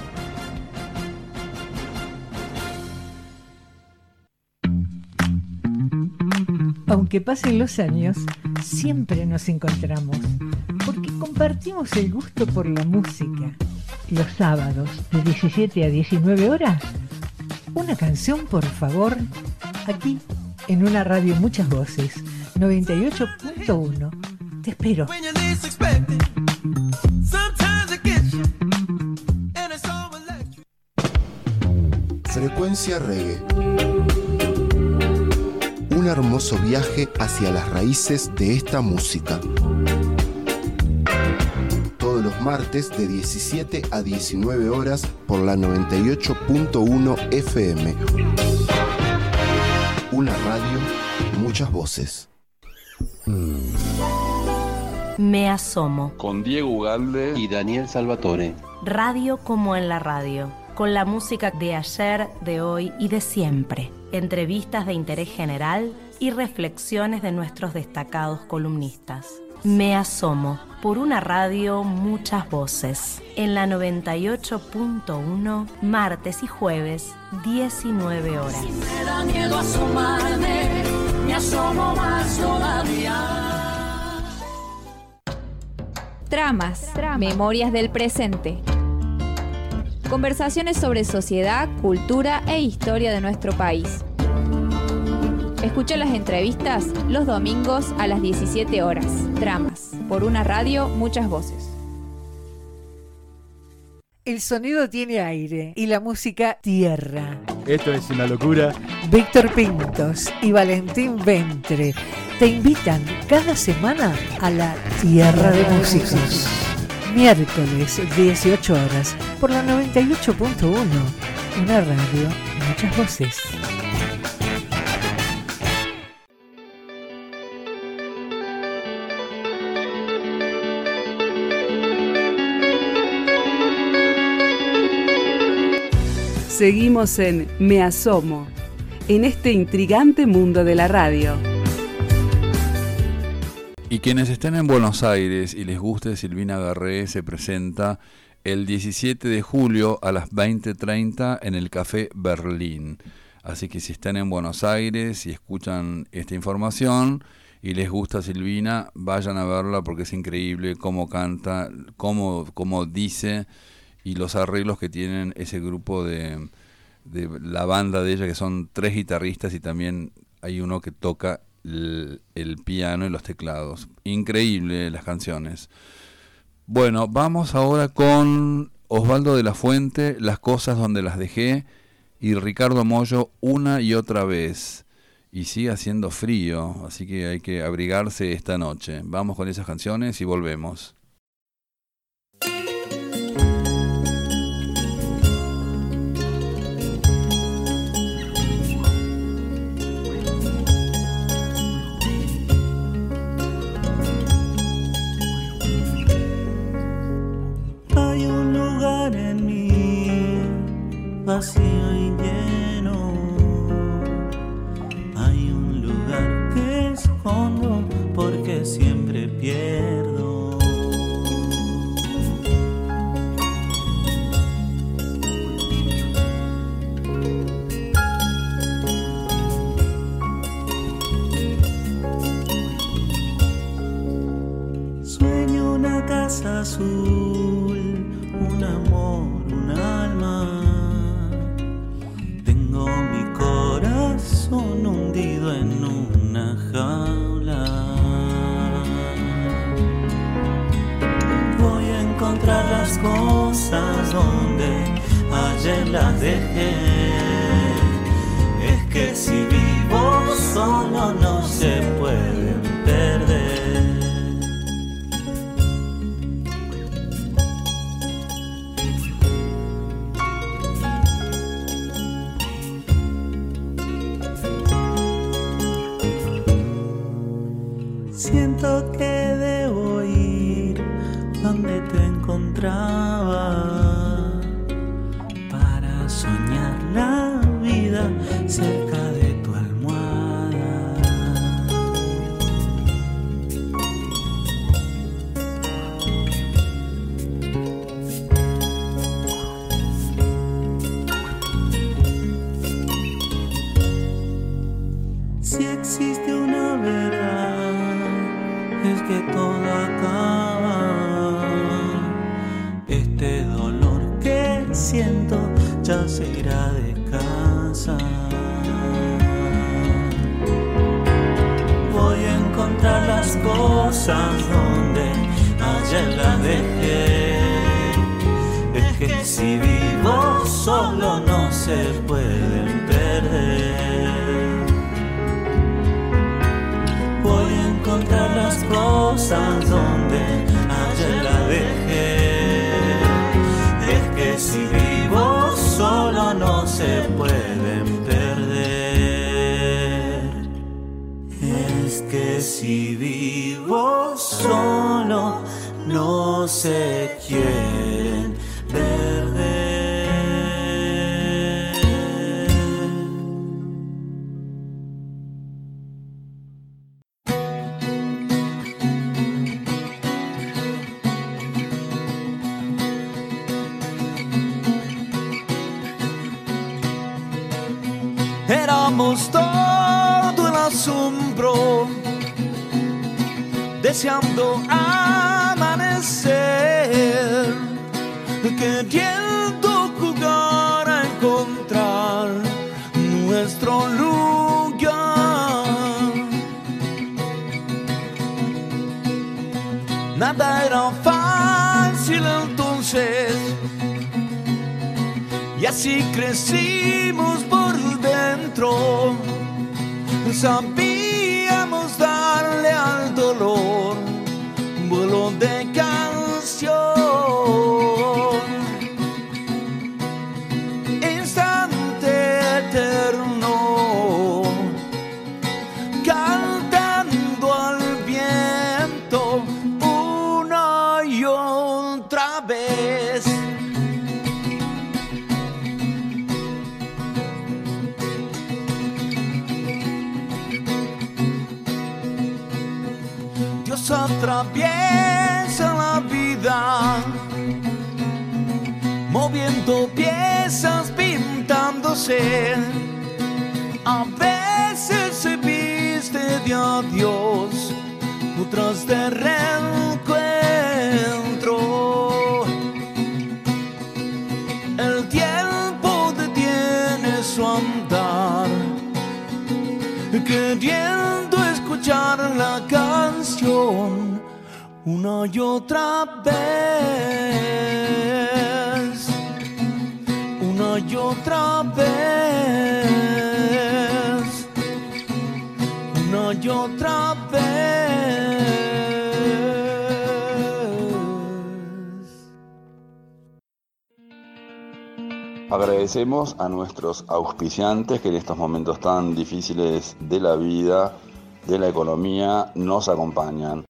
Aunque pasen los años, siempre nos encontramos, porque compartimos el gusto por la música. Los sábados, de diecisiete a diecinueve horas, una canción, por favor, aquí, en una radio muchas voces, noventa y ocho punto uno. Te espero. Frecuencia Reggae. Un hermoso viaje hacia las raíces de esta música. Todos los martes de diecisiete a diecinueve horas por la noventa y ocho punto uno F M. Una radio, muchas voces. Me Asomo. Con Diego Ugalde y Daniel Salvatore. Radio como en la radio. Con la música de ayer, de hoy y de siempre. Entrevistas de interés general y reflexiones de nuestros destacados columnistas. Me Asomo, por una radio, muchas voces. En la noventa y ocho punto uno, martes y jueves, diecinueve horas. Si me da miedo asomarme, me asomo más todavía. Tramas, Tramas. Memorias del presente. Conversaciones sobre sociedad, cultura e historia de nuestro país. Escucha las entrevistas los domingos a las diecisiete horas. Tramas, por una radio, muchas voces. El sonido tiene aire y la música tierra. Esto es una locura. Víctor Pintos y Valentín Ventre te invitan cada semana a la Tierra de Músicos. Miércoles, dieciocho horas, por la noventa y ocho punto uno. Una radio, muchas voces. Seguimos en Me Asomo, en este intrigante mundo de la radio. Y quienes estén en Buenos Aires y les guste Silvina Garré, se presenta el diecisiete de julio a las veinte treinta en el Café Berlín. Así que si están en Buenos Aires y escuchan esta información y les gusta Silvina, vayan a verla porque es increíble cómo canta, cómo, cómo dice, y los arreglos que tienen ese grupo de, de la banda de ella, que son tres guitarristas y también hay uno que toca el, el piano y los teclados. Increíble las canciones. Bueno, vamos ahora con Osvaldo de la Fuente, Las cosas donde las dejé, y Ricardo Mollo, Una y otra vez. Y sigue haciendo frío, así que hay que abrigarse esta noche. Vamos con esas canciones y volvemos. Hay un lugar en mí vacío y lleno. Hay un lugar que escondo porque siempre pierdo. Sueño una casa azul, un amor, un alma. Tengo mi corazón hundido en una jaula. Voy a encontrar las cosas donde ayer las dejé. Es que si vivo solo no se pueden perder. Siento que debo ir donde te encontraba para soñar la vida cerca de tu almohada. Si existe una verdad, es que todo acaba. Este dolor que siento ya se irá de casa. Voy a encontrar las cosas donde ayer las dejé. Es que si vivo solo no se pueden perder. Voy a encontrar las cosas donde ayer la dejé. Es que si vivo solo no se pueden perder. Es que si vivo solo no se quieren perder. Éramos todo el asombro, deseando amanecer, queriendo jugar a encontrar nuestro lugar. nada era fácil entonces. Y así crecimos por dentro, sabíamos darle al dolor vuelo de canción. Instante eterno, cantando al viento una y otra vez. Dios atraviesa la vida, moviendo piezas, pintándose. A veces se viste de adiós, otras de reencuentro. El tiempo detiene su andar, queriendo escuchar la canción una y otra vez, una y otra vez, una y otra vez. Agradecemos a nuestros auspiciantes que en estos momentos tan difíciles de la vida, de la economía, nos acompañan.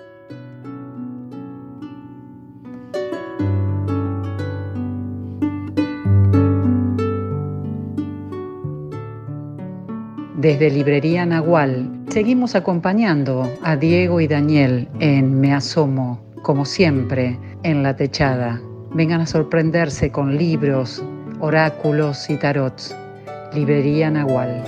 Desde Librería Nahual seguimos acompañando a Diego y Daniel en Me Asomo, como siempre, en La Techada. Vengan a sorprenderse con libros, oráculos y tarots. Librería Nahual.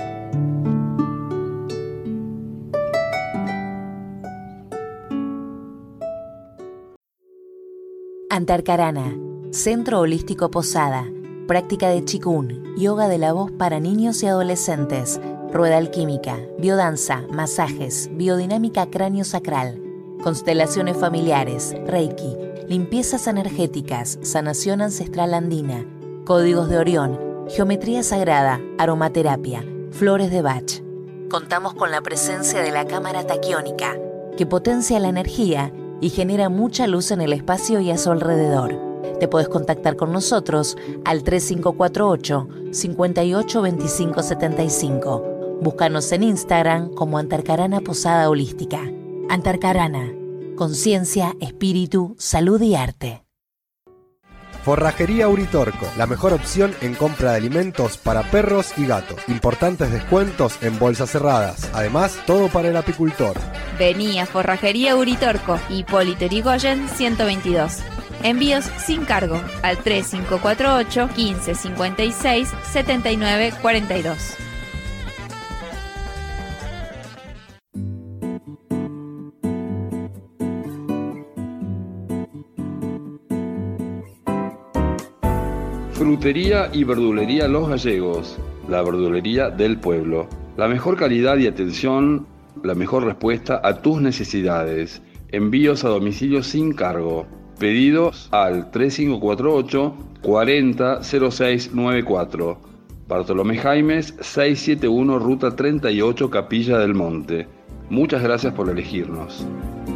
Antarcarana, Centro Holístico Posada, práctica de Qigún, yoga de la voz para niños y adolescentes, rueda alquímica, biodanza, masajes, biodinámica cráneo-sacral, constelaciones familiares, reiki, limpiezas energéticas, sanación ancestral andina, códigos de Orión, geometría sagrada, aromaterapia, flores de Bach. Contamos con la presencia de la cámara taquiónica, que potencia la energía y genera mucha luz en el espacio y a su alrededor. Te puedes contactar con nosotros al tres cinco cuatro ocho, cinco ocho dos cinco siete cinco. Búscanos en Instagram como Antarcarana Posada Holística. Antarcarana, conciencia, espíritu, salud y arte. Forrajería Uritorco, la mejor opción en compra de alimentos para perros y gatos. Importantes descuentos en bolsas cerradas. Además, todo para el apicultor. Vení a Forrajería Uritorco, Hipólito Yrigoyen ciento veintidós. Envíos sin cargo al tres cinco cuatro ocho, quince cincuenta y seis, setenta y nueve cuarenta y dos. Frutería y verdulería Los Gallegos, la verdulería del pueblo. La mejor calidad y atención, la mejor respuesta a tus necesidades. Envíos a domicilio sin cargo. Pedidos al tres cinco cuatro ocho, cuarenta, cero seis noventa y cuatro. Bartolomé Jaimes, seiscientos setenta y uno, Ruta treinta y ocho, Capilla del Monte. Muchas gracias por elegirnos.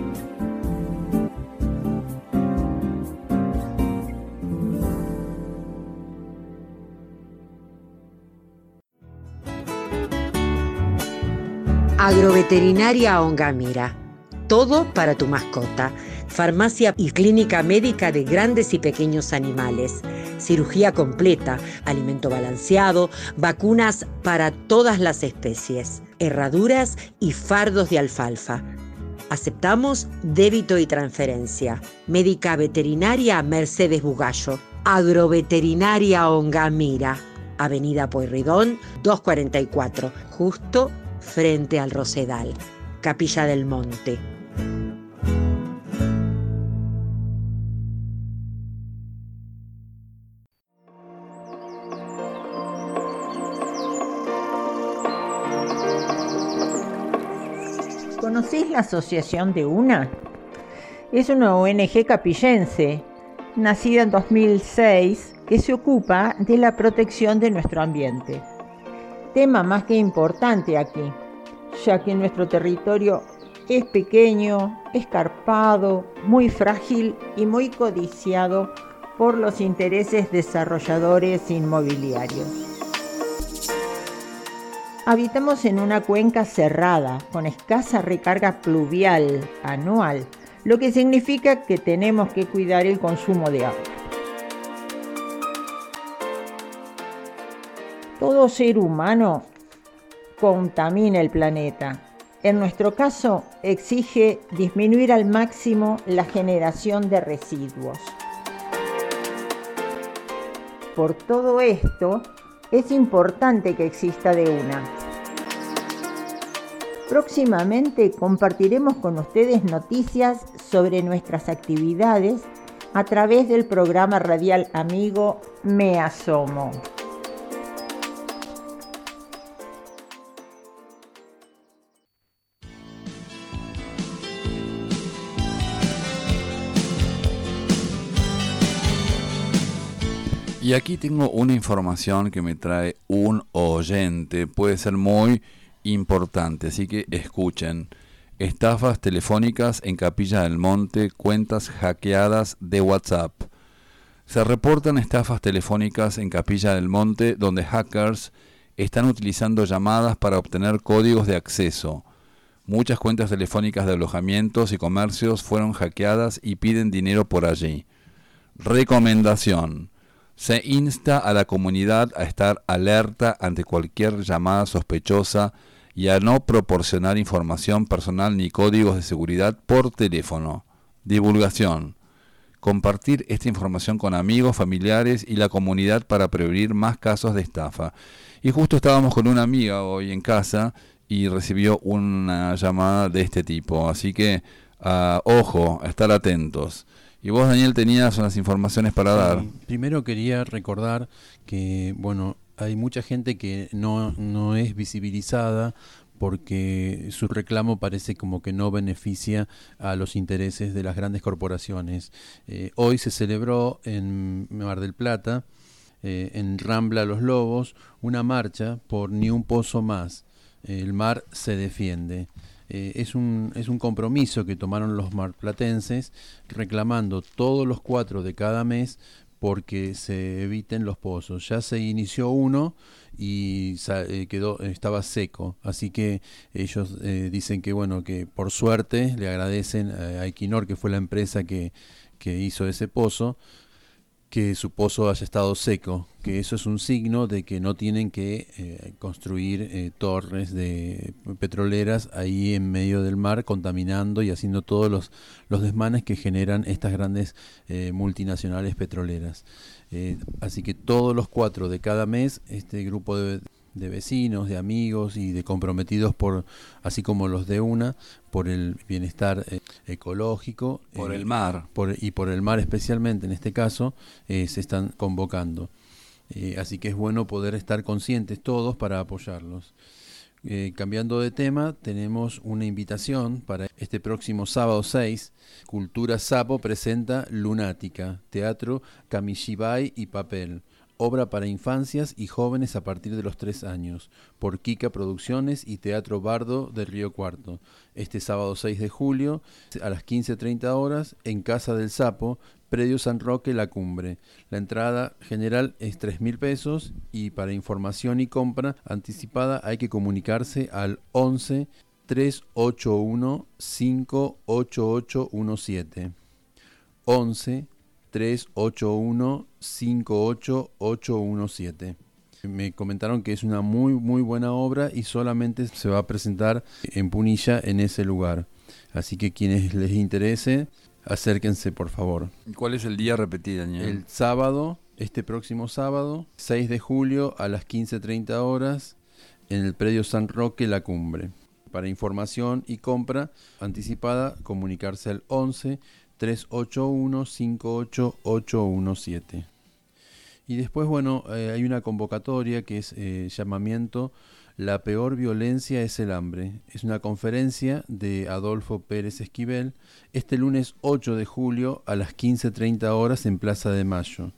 Agroveterinaria Ongamira. Todo para tu mascota. Farmacia y clínica médica de grandes y pequeños animales. Cirugía completa, alimento balanceado, vacunas para todas las especies, herraduras y fardos de alfalfa. Aceptamos débito y transferencia. Médica veterinaria Mercedes Bugallo. Agroveterinaria Ongamira. Avenida Pueyrredón doscientos cuarenta y cuatro, justo frente al Rosedal, Capilla del Monte. ¿Conocéis la Asociación de UNA? Es una O N G capillense, nacida en dos mil seis, que se ocupa de la protección de nuestro ambiente. Tema más que importante aquí, ya que nuestro territorio es pequeño, escarpado, muy frágil y muy codiciado por los intereses desarrolladores inmobiliarios. Habitamos en una cuenca cerrada, con escasa recarga pluvial anual, lo que significa que tenemos que cuidar el consumo de agua. Todo ser humano contamina el planeta. En nuestro caso, exige disminuir al máximo la generación de residuos. Por todo esto, es importante que exista de una. Próximamente compartiremos con ustedes noticias sobre nuestras actividades a través del programa radial amigo Me Asomo. Y aquí tengo una información que me trae un oyente, puede ser muy importante, así que escuchen. Estafas telefónicas en Capilla del Monte, cuentas hackeadas de WhatsApp. Se reportan estafas telefónicas en Capilla del Monte donde hackers están utilizando llamadas para obtener códigos de acceso. Muchas cuentas telefónicas de alojamientos y comercios fueron hackeadas y piden dinero por allí. Recomendación. Se insta a la comunidad a estar alerta ante cualquier llamada sospechosa y a no proporcionar información personal ni códigos de seguridad por teléfono. Divulgación. Compartir esta información con amigos, familiares y la comunidad para prevenir más casos de estafa. Y justo estábamos con una amiga hoy en casa y recibió una llamada de este tipo. Así que, uh, ojo, a estar atentos. Y vos, Daniel, tenías unas informaciones para dar. Sí, primero quería recordar que, bueno, hay mucha gente que no, no es visibilizada porque su reclamo parece como que no beneficia a los intereses de las grandes corporaciones. Eh, hoy se celebró en Mar del Plata, eh, en Rambla Los Lobos, una marcha por Ni un Pozo Más. El mar se defiende. Eh, es un es un compromiso que tomaron los marplatenses reclamando todos los cuatro de cada mes porque se eviten los pozos. Ya se inició uno y eh, quedó estaba seco, así que ellos eh, dicen que bueno que por suerte le agradecen a Equinor, que fue la empresa que, que hizo ese pozo, que su pozo haya estado seco, que eso es un signo de que no tienen que eh, construir eh, torres de petroleras ahí en medio del mar, contaminando y haciendo todos los, los desmanes que generan estas grandes eh, multinacionales petroleras. Eh, así que todos los cuatro de cada mes, este grupo de, de vecinos, de amigos y de comprometidos, por así como los de una, por el bienestar eh, ecológico, por eh, el mar por, y por el mar especialmente en este caso, eh, se están convocando. Eh, así que es bueno poder estar conscientes todos para apoyarlos. Eh, cambiando de tema, tenemos una invitación para este próximo sábado seis. Cultura Sapo presenta Lunática, teatro, kamishibai y papel. Obra para infancias y jóvenes a partir de los tres años, por Kika Producciones y Teatro Bardo de Río Cuarto. Este sábado seis de julio, a las quince treinta horas, en Casa del Sapo, Predio San Roque, La Cumbre. La entrada general es tres mil pesos y para información y compra anticipada hay que comunicarse al once, tres ocho uno, cinco ocho ocho uno siete. once, tres ocho uno, cinco ocho ocho uno siete. Me comentaron que es una muy muy buena obra y solamente se va a presentar en Punilla, en ese lugar. Así que quienes les interese, acérquense por favor. ¿Cuál es el día? Repetí, Daniel. El sábado, este próximo sábado, seis de julio a las quince treinta horas, en el Predio San Roque, La Cumbre. Para información y compra anticipada, comunicarse al once, tres ocho uno, cinco ocho ocho uno siete. Y después, bueno, eh, hay una convocatoria que es eh, llamamiento La peor violencia es el hambre. Es una conferencia de Adolfo Pérez Esquivel este lunes ocho de julio a las quince treinta horas en Plaza de Mayo.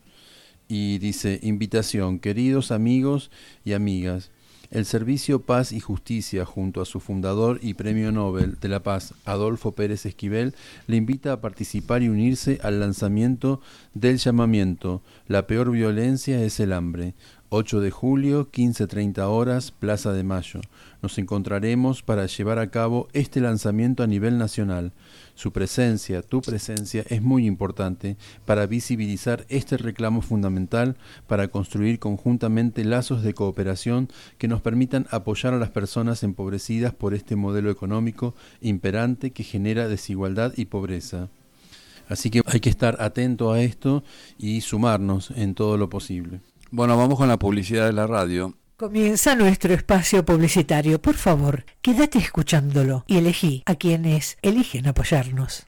Y dice, invitación, queridos amigos y amigas. El Servicio Paz y Justicia, junto a su fundador y Premio Nobel de la Paz, Adolfo Pérez Esquivel, le invita a participar y unirse al lanzamiento del llamamiento La peor violencia es el hambre. ocho de julio, quince treinta horas, Plaza de Mayo. Nos encontraremos para llevar a cabo este lanzamiento a nivel nacional. Su presencia, tu presencia, es muy importante para visibilizar este reclamo fundamental para construir conjuntamente lazos de cooperación que nos permitan apoyar a las personas empobrecidas por este modelo económico imperante que genera desigualdad y pobreza. Así que hay que estar atento a esto y sumarnos en todo lo posible. Bueno, vamos con la publicidad de la radio. Comienza nuestro espacio publicitario. Por favor, quédate escuchándolo y elegí a quienes eligen apoyarnos.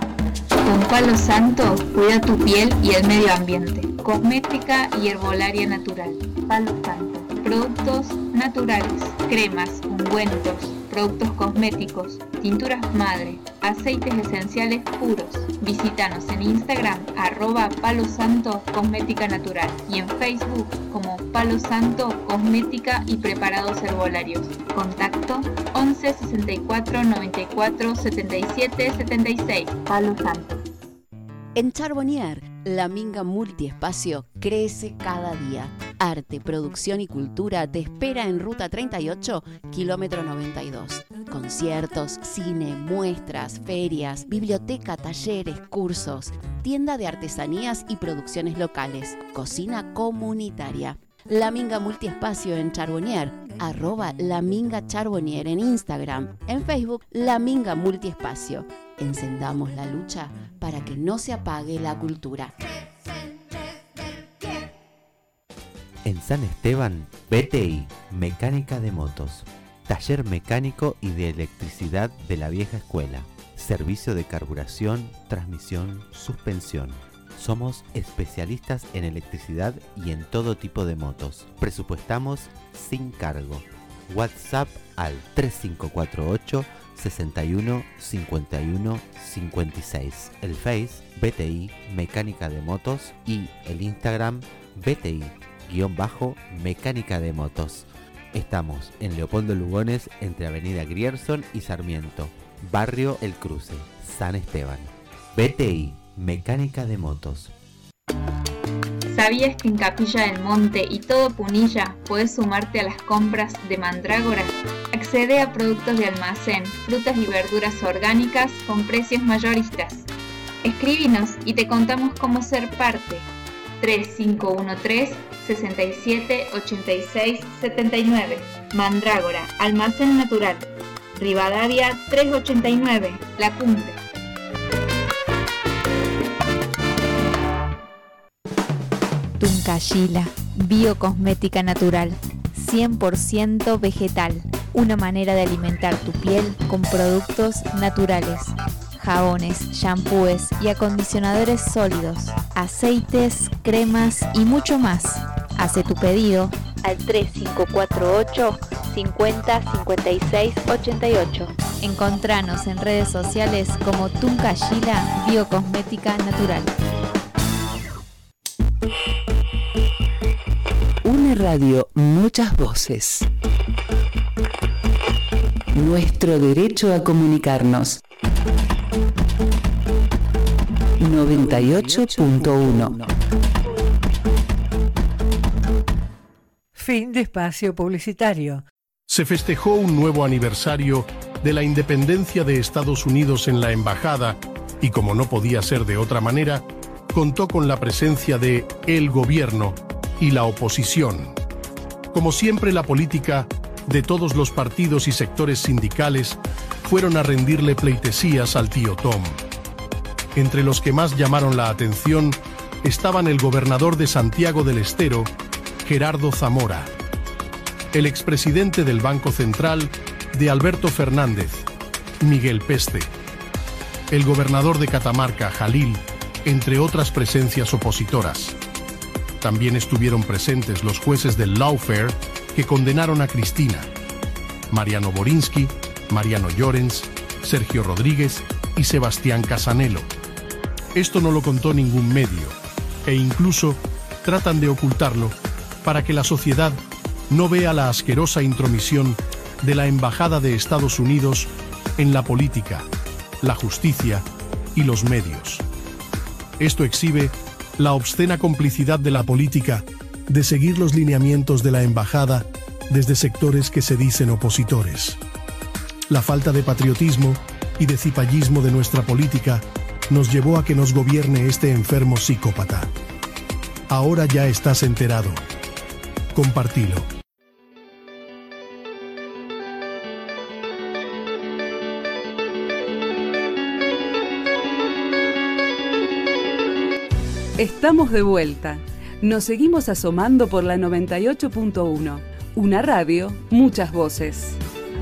Con Palo Santo, cuida tu piel y el medio ambiente. Cosmética y herbolaria natural. Palo Santo. Productos naturales, cremas, ungüentos, productos cosméticos, tinturas madre, aceites esenciales puros. Visítanos en Instagram, arroba Palo Santo Cosmética Natural, y en Facebook como Palo Santo Cosmética y Preparados Herbolarios. Contacto once sesenta y cuatro noventa y cuatro setenta y siete setenta y seis. Palo Santo. En Charbonnier, la minga multiespacio crece cada día. Arte, producción y cultura te espera en Ruta treinta y ocho, kilómetro noventa y dos. Conciertos, cine, muestras, ferias, biblioteca, talleres, cursos, tienda de artesanías y producciones locales, cocina comunitaria. La Minga Multiespacio en Charbonnier, arroba La Minga Charbonnier en Instagram, en Facebook La Minga Multiespacio. Encendamos la lucha para que no se apague la cultura. En San Esteban, B T I, Mecánica de Motos, Taller Mecánico y de Electricidad de la Vieja Escuela, Servicio de Carburación, Transmisión, Suspensión. Somos especialistas en electricidad y en todo tipo de motos. Presupuestamos sin cargo. WhatsApp al tres cinco cuatro ocho, sesenta y uno, cincuenta y uno, cincuenta y seis. El Face, B T I, Mecánica de Motos, y el Instagram, B T I, guión bajo, Mecánica de Motos. Estamos en Leopoldo Lugones, entre Avenida Grierson y Sarmiento, Barrio El Cruce, San Esteban. B T I, Mecánica de Motos. ¿Sabías que en Capilla del Monte y todo Punilla podés sumarte a las compras de Mandrágora? Accede a productos de almacén, frutas y verduras orgánicas con precios mayoristas. Escríbenos y te contamos cómo ser parte. tres cinco uno tres, sesenta y siete, ochenta y seis, setenta y nueve. Mandrágora, Almacén Natural. Rivadavia trescientos ochenta y nueve, La Cumbre. Tuncayila, biocosmética natural, cien por ciento vegetal. Una manera de alimentar tu piel con productos naturales. Jabones, shampoos y acondicionadores sólidos, aceites, cremas y mucho más. Hace tu pedido al tres cinco cuatro ocho, cincuenta, cincuenta y seis, ochenta y ocho. Encontranos en redes sociales como Tuncayila Biocosmética Natural. Una radio, muchas voces. Nuestro derecho a comunicarnos. noventa y ocho punto uno. Fin de espacio publicitario. Se festejó un nuevo aniversario de la independencia de Estados Unidos en la embajada y, como no podía ser de otra manera, contó con la presencia de el gobierno y la oposición. Como siempre, la política de todos los partidos y sectores sindicales fueron a rendirle pleitesías al tío Tom. Entre los que más llamaron la atención estaban el gobernador de Santiago del Estero, Gerardo Zamora, el expresidente del Banco Central de Alberto Fernández, Miguel Peste, el gobernador de Catamarca, Jalil, entre otras presencias opositoras. También estuvieron presentes los jueces del Lawfare que condenaron a Cristina: Mariano Borinsky, Mariano Llorens, Sergio Rodríguez y Sebastián Casanelo. Esto no lo contó ningún medio, e incluso tratan de ocultarlo para que la sociedad no vea la asquerosa intromisión de la Embajada de Estados Unidos en la política, la justicia y los medios. Esto exhibe la obscena complicidad de la política de seguir los lineamientos de la embajada desde sectores que se dicen opositores. La falta de patriotismo y de cipallismo de nuestra política nos llevó a que nos gobierne este enfermo psicópata. Ahora ya estás enterado. Compartilo. Estamos de vuelta. Nos seguimos asomando por la noventa y ocho punto uno. Una radio, muchas voces.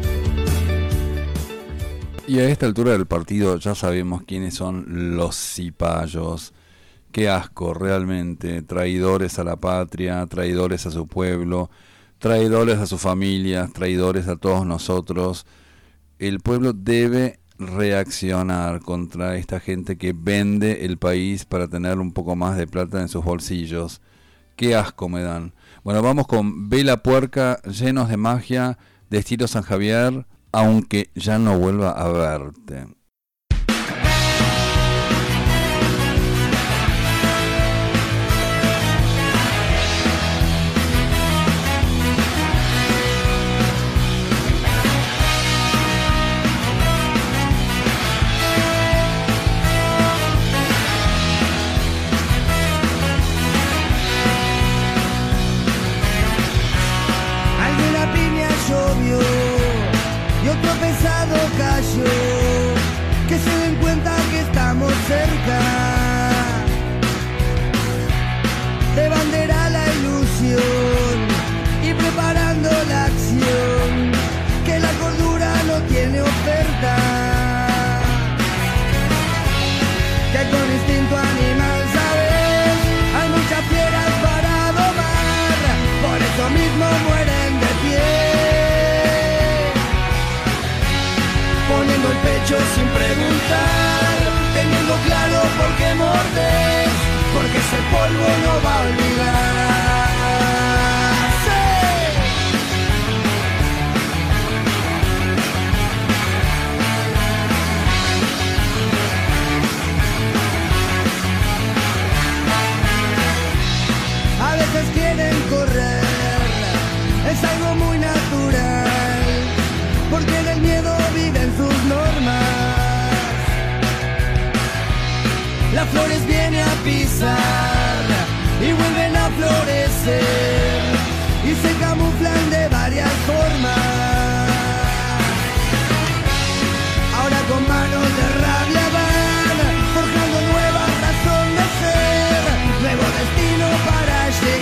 Y a esta altura del partido ya sabemos quiénes son los cipayos. Qué asco, realmente. Traidores a la patria, traidores a su pueblo, traidores a sus familias, traidores a todos nosotros. El pueblo debe reaccionar contra esta gente que vende el país para tener un poco más de plata en sus bolsillos. Qué asco me dan. Bueno, vamos con Vela Puerca, Llenos de Magia, de estilo San Javier, aunque ya no vuelva a verte. Y otro pesado cayó, que se den cuenta que estamos cerca. De bandera la ilusión y preparando la acción, que la cordura no tiene oferta. Que con instinto animal, sabes, hay muchas fieras para domar, por eso mismo mueren de pie. Poniendo el pecho sin preguntar, teniendo claro por qué mordes, porque ese polvo no va a olvidar. Sí. A veces quieren correr, es algo muy natural, porque en el miedo viven sus normas. Las flores vienen a pisar y vuelven a florecer y se camuflan de varias formas. Ahora con manos de rabia van forjando nueva razón de ser, nuevo destino para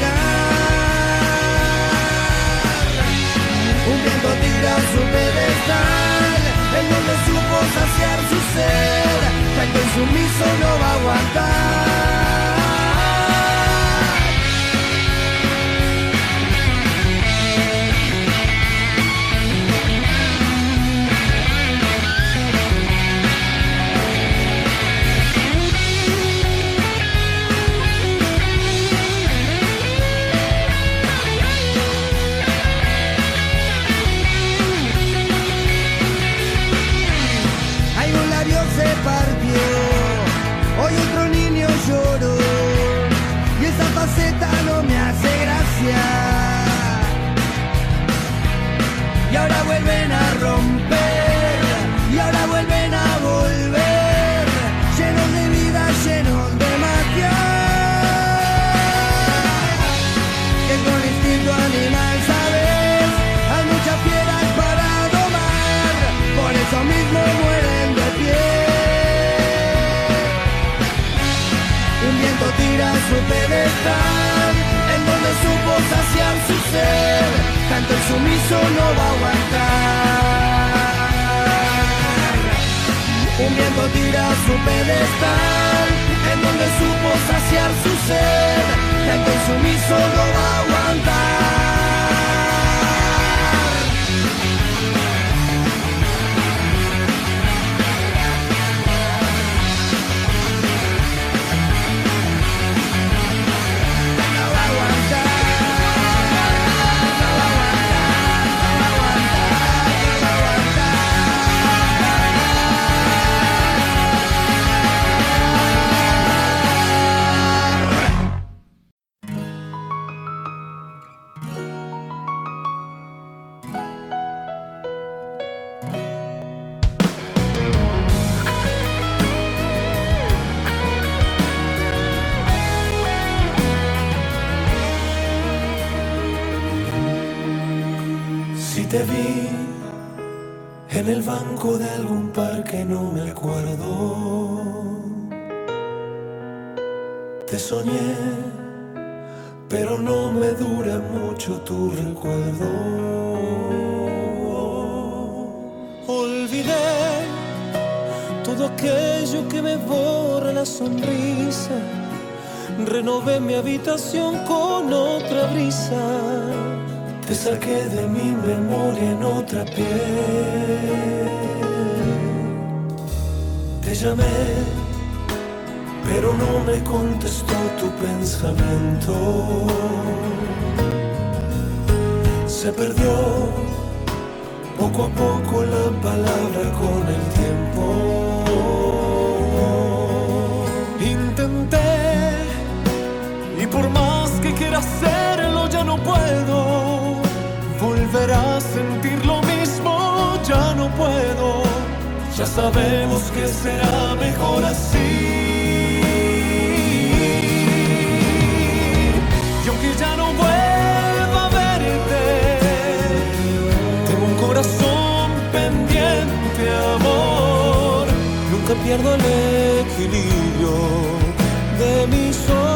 llegar. Un viento tira su pedestal en donde supo saciar su ser, tanto insumiso no va a aguantar. Se partió, hoy otro niño lloró y esa faceta no me hace gracia. Y ahora vuelven a romper, y ahora vuelven a volver, llenos de vida, llenos de magia. Que con instinto animal, sabes, hay muchas fieras para domar, por eso mismo mueren de pie. Un viento tira su pedestal en donde supo saciar su ser, tanto el sumiso no va a aguantar. Un viento tira su pedestal en donde supo saciar su ser, tanto el sumiso no va a aguantar. te vi en el banco de algún parque, no me acuerdo. Te soñé, pero no me dura mucho tu recuerdo. Olvidé todo aquello que me borra la sonrisa. Renové mi habitación con otra brisa. Te saqué de mi memoria en otra piel. Te llamé, pero no me contestó tu pensamiento. Se perdió poco a poco la palabra con el tiempo. Intenté, y por más que quiera hacerlo ya no puedo. Volver a sentir lo mismo ya no puedo. Ya sabemos que será mejor así. Y aunque ya no vuelva a verte, tengo un corazón pendiente, amor. Nunca pierdo el equilibrio de mi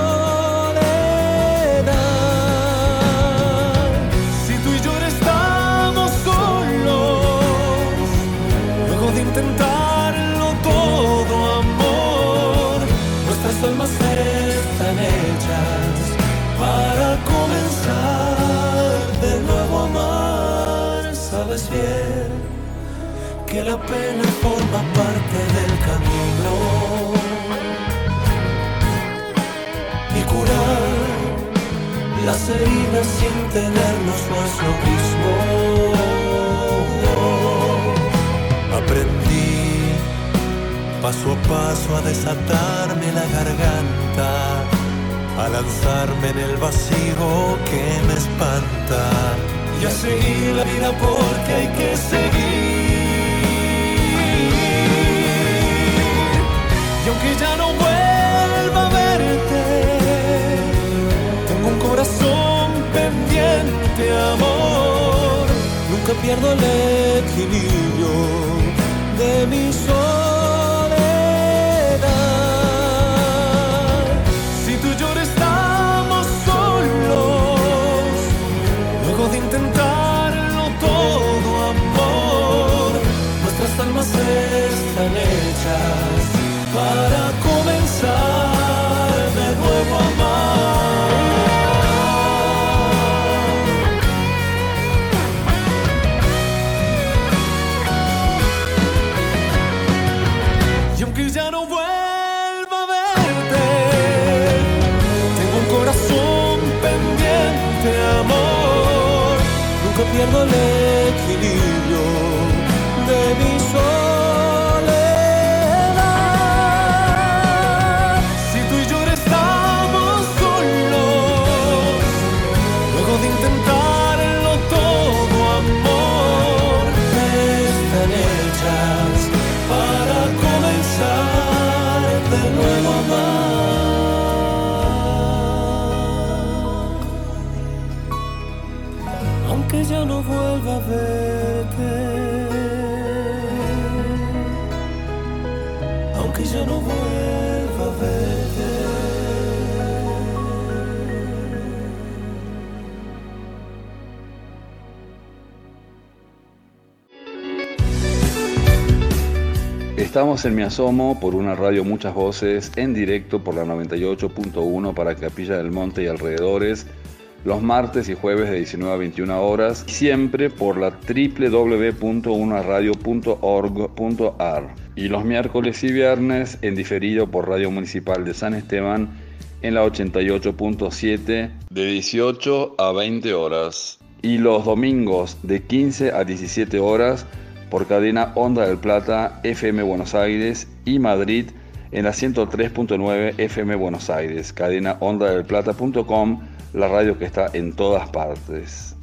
soledad. Si tú y yo estamos solos, luego de intentarlo todo, amor, nuestras almas están hechas para comenzar de nuevo a amar. Sabes bien que la pena forma parte del camino, y curar las heridas sin tenernos no es lo mismo. Aprendí paso a paso a desatarme la garganta, a lanzarme en el vacío que me espanta, y a seguir la vida porque hay que seguir. Y aunque ya no vuelva a verte, tengo un corazón pendiente, amor. Nunca pierdo el equilibrio de mi soledad. Si tú y yo estamos solos, luego de intentarlo todo, amor, nuestras almas están hechas para comenzar de nuevo a amar. Y aunque ya no vuelva a verte, tengo un corazón pendiente, amor. Nunca pierdo el equilibrio de mi soledad. Si tú y yo estamos solos, luego de intentarlo todo, amor, están hechas para comenzar de nuevo a amar. Aunque ya no vuelva a verte, aunque ya no vuelva a verte. Estamos en Me Asomo por una radio Muchas Voces, en directo por la noventa y ocho punto uno para Capilla del Monte y alrededores, los martes y jueves de diecinueve a veintiuna horas, siempre por la doble u doble u doble u punto una radio punto org punto a r, y los miércoles y viernes en diferido por Radio Municipal de San Esteban en la ochenta y ocho punto siete de dieciocho a veinte horas, y los domingos de quince a diecisiete horas por cadena Onda del Plata, F M Buenos Aires y Madrid en la ciento tres punto nueve F M Buenos Aires, cadena onda del plata punto com, la radio que está en todas partes.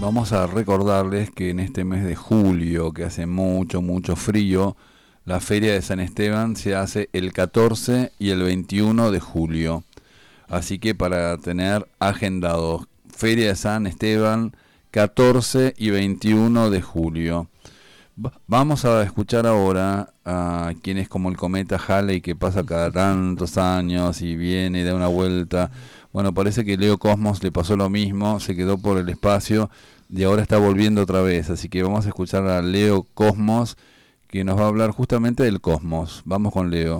vamos a recordarles que en este mes de julio, que hace mucho, mucho frío, la Feria de San Esteban se hace el catorce y el veintiuno de julio. Así que para tener agendados, Feria de San Esteban, catorce y veintiuno de julio. Vamos a escuchar ahora a quien es como el cometa Halley, que pasa cada tantos años y viene y da una vuelta. Bueno, parece que Leo Cosmos le pasó lo mismo, se quedó por el espacio y ahora está volviendo otra vez. Así que vamos a escuchar a Leo Cosmos, que nos va a hablar justamente del cosmos. Vamos con Leo.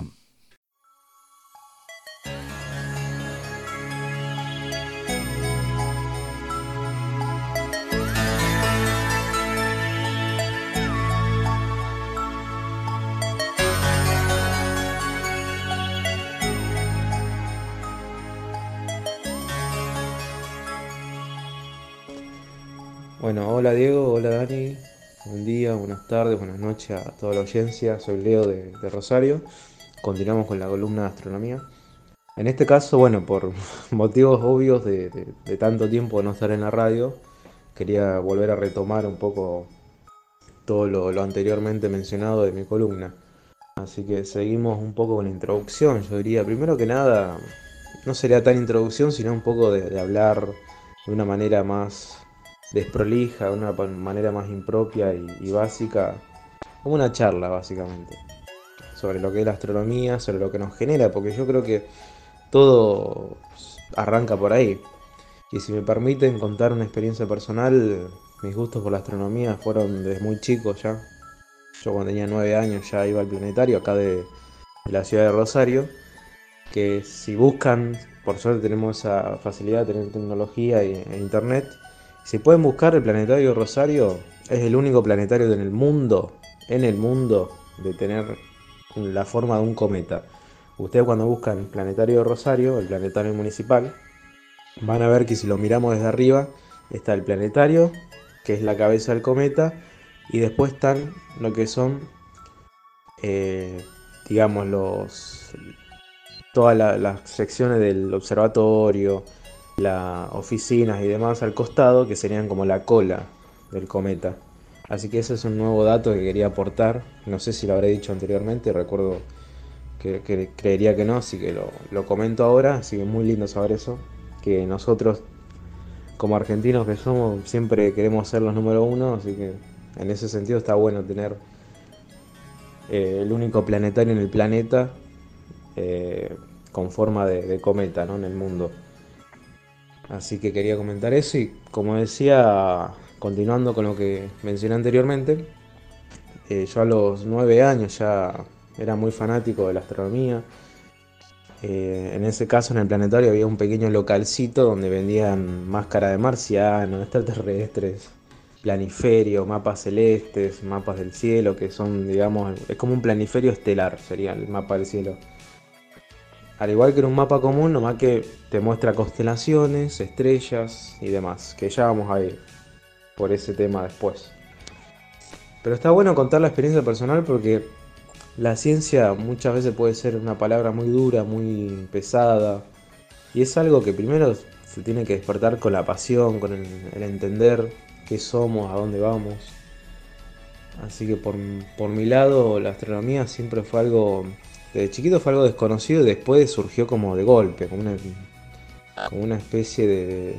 Bueno, hola Diego, hola Dani, buen día, buenas tardes, buenas noches a toda la audiencia, soy Leo de, de Rosario, continuamos con la columna de astronomía. En este caso, bueno, por motivos obvios de, de, de tanto tiempo de no estar en la radio, quería volver a retomar un poco todo lo, lo anteriormente mencionado de mi columna. Así que seguimos un poco con la introducción, yo diría, primero que nada, no sería tan introducción, sino un poco de, de hablar de una manera más desprolija, de una manera más impropia y, y básica, como una charla básicamente, sobre lo que es la astronomía, sobre lo que nos genera, porque yo creo que todo arranca por ahí. Y si me permiten contar una experiencia personal, mis gustos por la astronomía fueron desde muy chico ya. Yo cuando tenía nueve años ya iba al planetario acá de, de la ciudad de Rosario, que si buscan, por suerte tenemos esa facilidad de tener tecnología e, e internet. Si pueden buscar el planetario Rosario, es el único planetario en el mundo, en el mundo, de tener la forma de un cometa. Ustedes cuando buscan planetario Rosario, el planetario municipal, van a ver que si lo miramos desde arriba, está el planetario, que es la cabeza del cometa, y después están lo que son, eh, digamos, los todas la, las secciones del observatorio, las oficinas y demás al costado, que serían como la cola del cometa. Así que ese es un nuevo dato que quería aportar. No sé si lo habré dicho anteriormente, recuerdo que, que creería que no, así que lo, lo comento ahora. Así que es muy lindo saber eso, que nosotros como argentinos que somos siempre queremos ser los número uno, así que en ese sentido está bueno tener eh, el único planetario en el planeta eh, con forma de, de cometa, ¿no?, en el mundo. Así que quería comentar eso y, como decía, continuando con lo que mencioné anteriormente, eh, yo a los nueve años ya era muy fanático de la astronomía. Eh, en ese caso, en el planetario había un pequeño localcito donde vendían máscara de marcianos, extraterrestres, planiferios, mapas celestes, mapas del cielo, que son, digamos, es como un planiferio estelar, sería el mapa del cielo. Al igual que en un mapa común, nomás que te muestra constelaciones, estrellas y demás, que ya vamos a ir por ese tema después. Pero está bueno contar la experiencia personal porque la ciencia muchas veces puede ser una palabra muy dura, muy pesada, y es algo que primero se tiene que despertar con la pasión, con el, el entender qué somos, a dónde vamos. Así que por, por mi lado, la astronomía siempre fue algo... Desde chiquito fue algo desconocido y después surgió como de golpe, como una, como una especie de,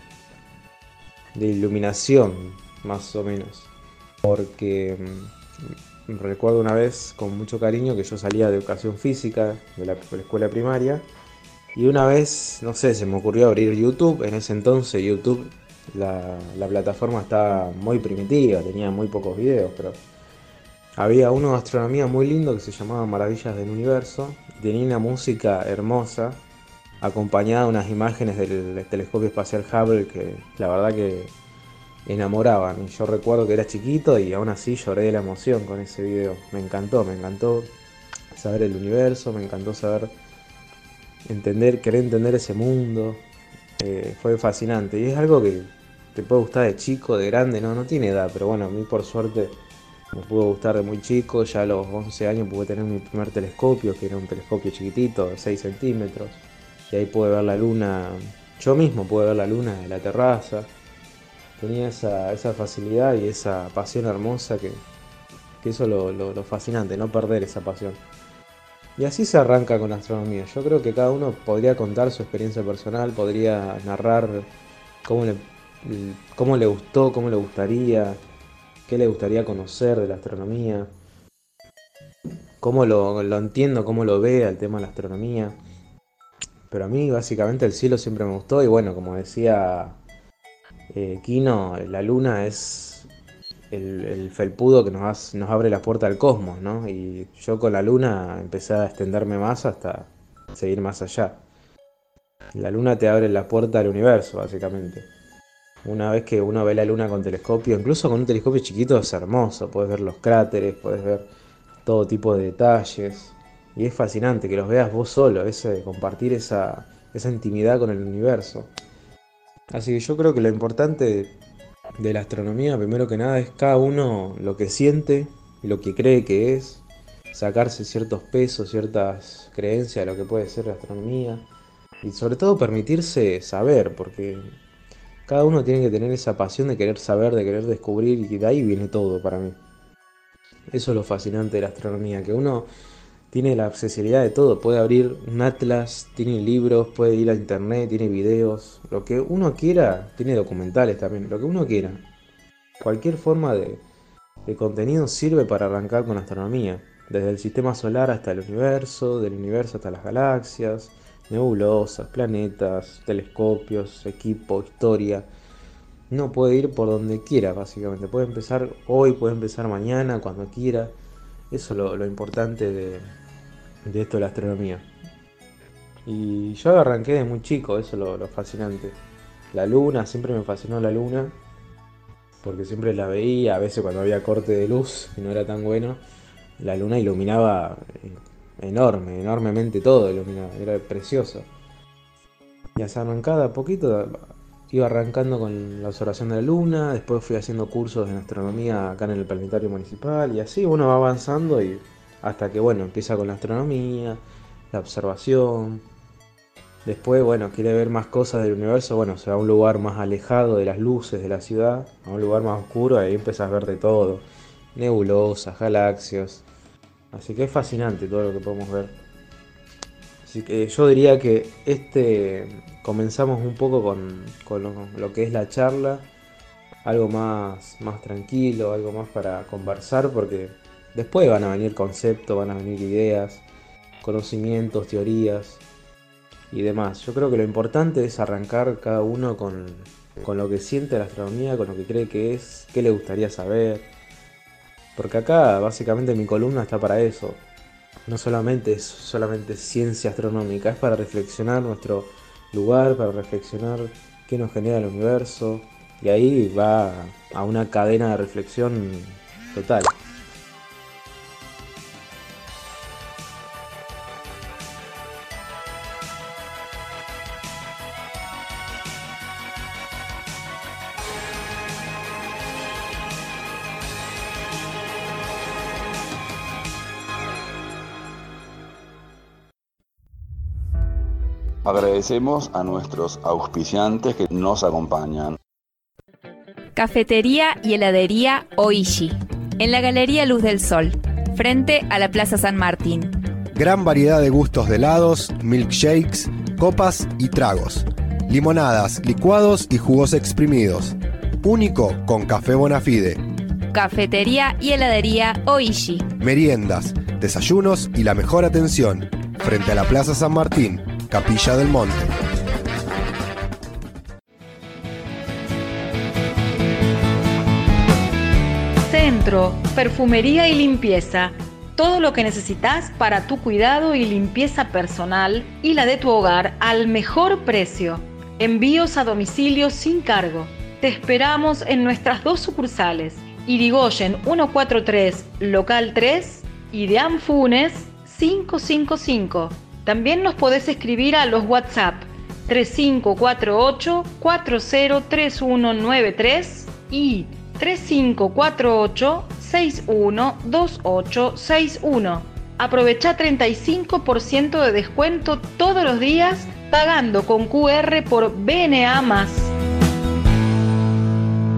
de iluminación, más o menos. Porque mmm, recuerdo una vez con mucho cariño que yo salía de educación física de la, de la escuela primaria y una vez, no sé, se me ocurrió abrir YouTube. En ese entonces YouTube, la, la plataforma estaba muy primitiva, tenía muy pocos videos, pero... Había uno de astronomía muy lindo que se llamaba Maravillas del Universo. Tenía una música hermosa, acompañada de unas imágenes del telescopio espacial Hubble que la verdad que enamoraban. Y yo recuerdo que era chiquito y aún así lloré de la emoción con ese video. Me encantó, me encantó saber el universo, me encantó saber entender, querer entender ese mundo. Eh, fue fascinante y es algo que te puede gustar de chico, de grande, no, no tiene edad, pero bueno, a mí por suerte... Me pudo gustar de muy chico, ya a los once años pude tener mi primer telescopio, que era un telescopio chiquitito, de seis centímetros. Y ahí pude ver la luna, yo mismo pude ver la luna de la terraza. tenía esa, esa facilidad y esa pasión hermosa que, que eso es lo, lo, lo fascinante, no perder esa pasión. Y así se arranca con la astronomía. Yo creo que cada uno podría contar su experiencia personal, podría narrar cómo le, cómo le gustó, cómo le gustaría, qué le gustaría conocer de la astronomía, cómo lo, lo entiendo, cómo lo ve al tema de la astronomía. Pero a mí básicamente el cielo siempre me gustó y bueno, como decía eh, Kino, la luna es el, el felpudo que nos, nos abre la puerta al cosmos, ¿no? Y yo con la luna empecé a extenderme más hasta seguir más allá. La luna te abre la puerta al universo, básicamente. Una vez que uno ve la luna con telescopio, incluso con un telescopio chiquito es hermoso, puedes ver los cráteres, puedes ver todo tipo de detalles. Y es fascinante que los veas vos solo, ese, compartir esa, esa intimidad con el universo. Así que yo creo que lo importante de la astronomía, primero que nada, es cada uno lo que siente, lo que cree que es, sacarse ciertos pesos, ciertas creencias de lo que puede ser la astronomía y sobre todo permitirse saber, porque cada uno tiene que tener esa pasión de querer saber, de querer descubrir y de ahí viene todo para mí. Eso es lo fascinante de la astronomía, que uno tiene la accesibilidad de todo, puede abrir un atlas, tiene libros, puede ir a internet, tiene videos, lo que uno quiera, tiene documentales también, lo que uno quiera. Cualquier forma de, de contenido sirve para arrancar con astronomía, desde el sistema solar hasta el universo, del universo hasta las galaxias, nebulosas, planetas, telescopios, equipo, historia. Uno puede ir por donde quiera, básicamente, puede empezar hoy, puede empezar mañana, cuando quiera. Eso es lo, lo importante de, de esto de la astronomía. Y yo arranqué de muy chico, eso es lo, lo fascinante. La luna, siempre me fascinó la luna, porque siempre la veía, a veces cuando había corte de luz y no era tan bueno, la luna iluminaba enorme, enormemente todo, iluminaba, era precioso. Y así arrancada a poquito, iba arrancando con la observación de la luna, después fui haciendo cursos en astronomía acá en el planetario municipal y así uno va avanzando y hasta que bueno, empieza con la astronomía, la observación. Después, bueno, quiere ver más cosas del universo, bueno, se va a un lugar más alejado de las luces de la ciudad, a un lugar más oscuro, y ahí empiezas a ver de todo, nebulosas, galaxias. Así que es fascinante todo lo que podemos ver. Así que yo diría que este comenzamos un poco con, con lo, lo que es la charla, algo más, más tranquilo, algo más para conversar, porque después van a venir conceptos, van a venir ideas, conocimientos, teorías y demás. Yo creo que lo importante es arrancar cada uno con, con lo que siente la astronomía, con lo que cree que es, qué le gustaría saber. Porque acá básicamente mi columna está para eso. No solamente es solamente ciencia astronómica, es para reflexionar nuestro lugar, para reflexionar qué nos genera el universo. Y ahí va a una cadena de reflexión total. Agradecemos a nuestros auspiciantes que nos acompañan. Cafetería y heladería Oishi, en la Galería Luz del Sol, frente a la Plaza San Martín. Gran variedad de gustos de helados, milkshakes, copas y tragos. Limonadas, licuados y jugos exprimidos. Único con Café Bonafide. Cafetería y heladería Oishi. Meriendas, desayunos y la mejor atención. Frente a la Plaza San Martín, Capilla del Monte. Centro, perfumería y limpieza. Todo lo que necesitas para tu cuidado y limpieza personal y la de tu hogar al mejor precio. Envíos a domicilio sin cargo. Te esperamos en nuestras dos sucursales. Irigoyen ciento cuarenta y tres, local tres, y de Anfunes quinientos cincuenta y cinco. También nos podés escribir a los WhatsApp tres cinco cuatro ocho, cuatro cero tres uno nueve tres y tres cinco cuatro ocho, seis uno dos ocho seis uno. Aprovecha treinta y cinco por ciento de descuento todos los días pagando con Q R por B N A más.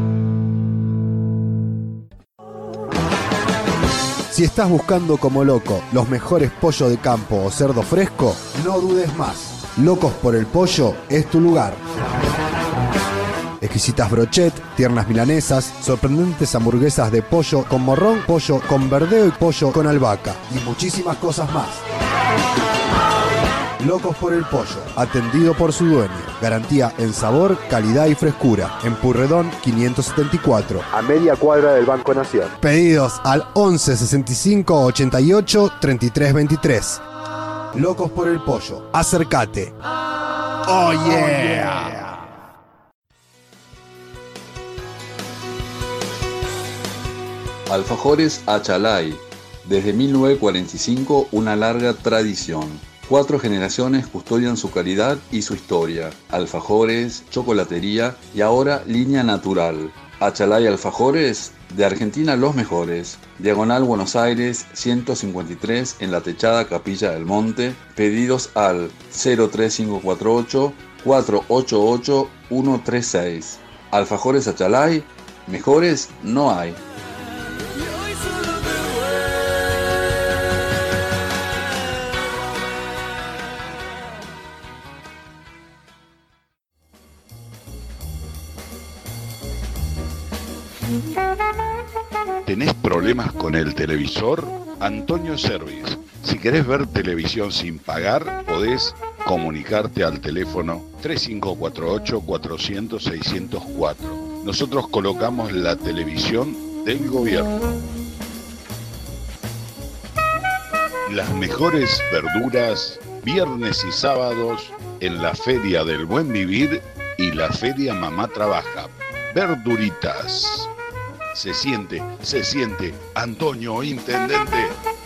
Si estás buscando como loco los mejores pollos de campo o cerdo fresco, no dudes más. Locos por el Pollo es tu lugar. Exquisitas brochet, tiernas milanesas, sorprendentes hamburguesas de pollo con morrón, pollo con verdeo y pollo con albahaca y muchísimas cosas más. Locos por el Pollo, atendido por su dueño. Garantía en sabor, calidad y frescura. En Purredón quinientos setenta y cuatro, a media cuadra del Banco Nación. Pedidos al once sesenta y cinco ochenta y ocho treinta y tres veintitrés. Locos por el Pollo, acércate. Oh yeah. Alfajores Achalay. Desde mil novecientos cuarenta y cinco, una larga tradición. Cuatro generaciones custodian su calidad y su historia. Alfajores, chocolatería y ahora línea natural. Achalay Alfajores, de Argentina los mejores. Diagonal Buenos Aires ciento cincuenta y tres en la techada Capilla del Monte. Pedidos al cero tres cinco cuatro ocho cuatro ocho ocho uno tres seis. Alfajores Achalay, mejores no hay. ¿Tenés problemas con el televisor? Antonio Service. Si querés ver televisión sin pagar, podés comunicarte al teléfono tres cinco cuatro ocho cuatrocientos seiscientos cuatro. Nosotros colocamos la televisión del gobierno. Las mejores verduras, viernes y sábados, en la Feria del Buen Vivir y la Feria Mamá Trabaja. Verduritas. Se siente, se siente, Antonio, intendente.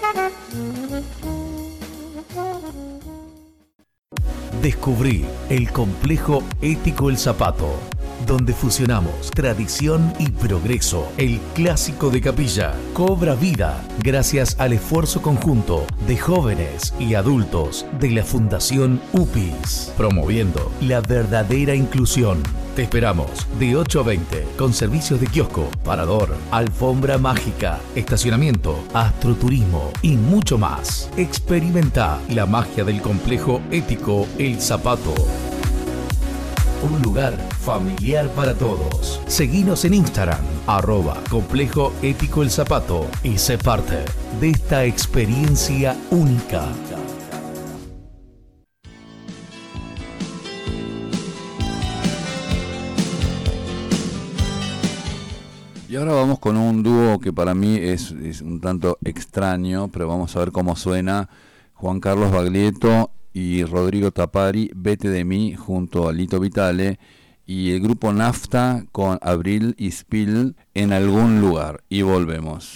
Descubrí el complejo ético El Zapato, donde fusionamos tradición y progreso. El clásico de Capilla cobra vida gracias al esfuerzo conjunto de jóvenes y adultos de la Fundación U P I S, promoviendo la verdadera inclusión. Te esperamos de ocho a veinte con servicios de kiosco, parador, alfombra mágica, estacionamiento, astroturismo y mucho más. Experimenta la magia del complejo ético El Zapato. Un lugar familiar para todos. Seguinos en Instagram, arroba complejo ético El Zapato, y sé parte de esta experiencia única. Y ahora vamos con un dúo que para mí es, es un tanto extraño, pero vamos a ver cómo suena. Juan Carlos Baglietto y Rodrigo Tapari, Vete de mí, junto a Lito Vitale, y el grupo Nafta con Abril y Spill, En algún lugar. Y volvemos.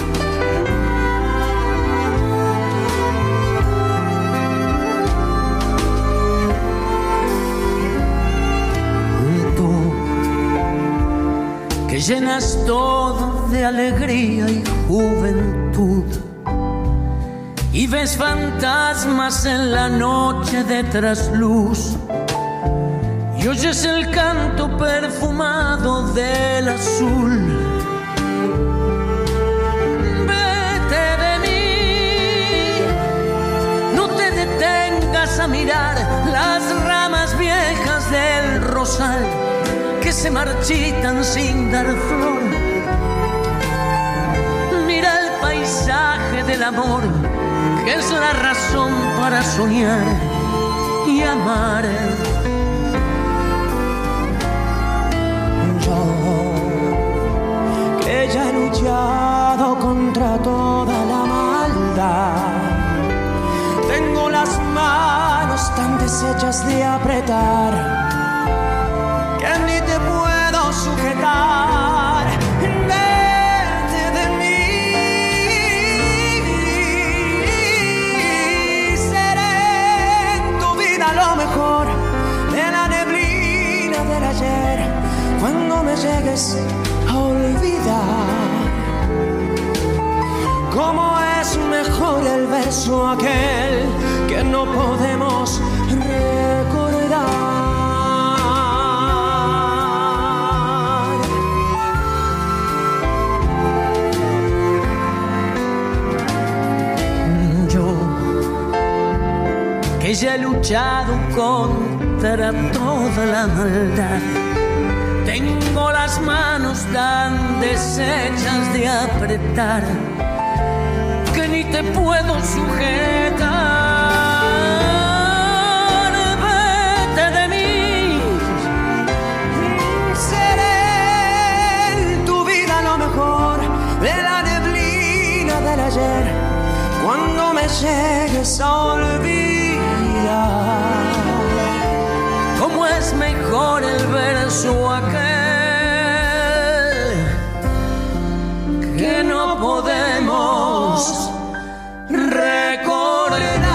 Que llenas todo de alegría y juventud, y ves fantasmas en la noche de trasluz, y oyes el canto perfumado del azul. Vete de mí, no te detengas a mirar las ramas viejas del rosal que se marchitan sin dar flor. Mira el paisaje del amor, que es la razón para soñar y amar. Yo, que ya he luchado contra toda la maldad, tengo las manos tan deshechas de apretar que ni te puedo sujetar. Vete de mí, seré en tu vida lo mejor de la neblina del ayer, cuando me llegues a olvidar. Cómo es mejor el verso aquel que no podemos recordar. que ya he luchado contra toda la maldad. Tengo las manos tan deshechas de apretar que ni te puedo sujetar. Vete de mí, seré en tu vida lo mejor de la neblina del ayer. Cuando me llegues a olvidar, cómo es mejor el verso aquel que no podemos recordar.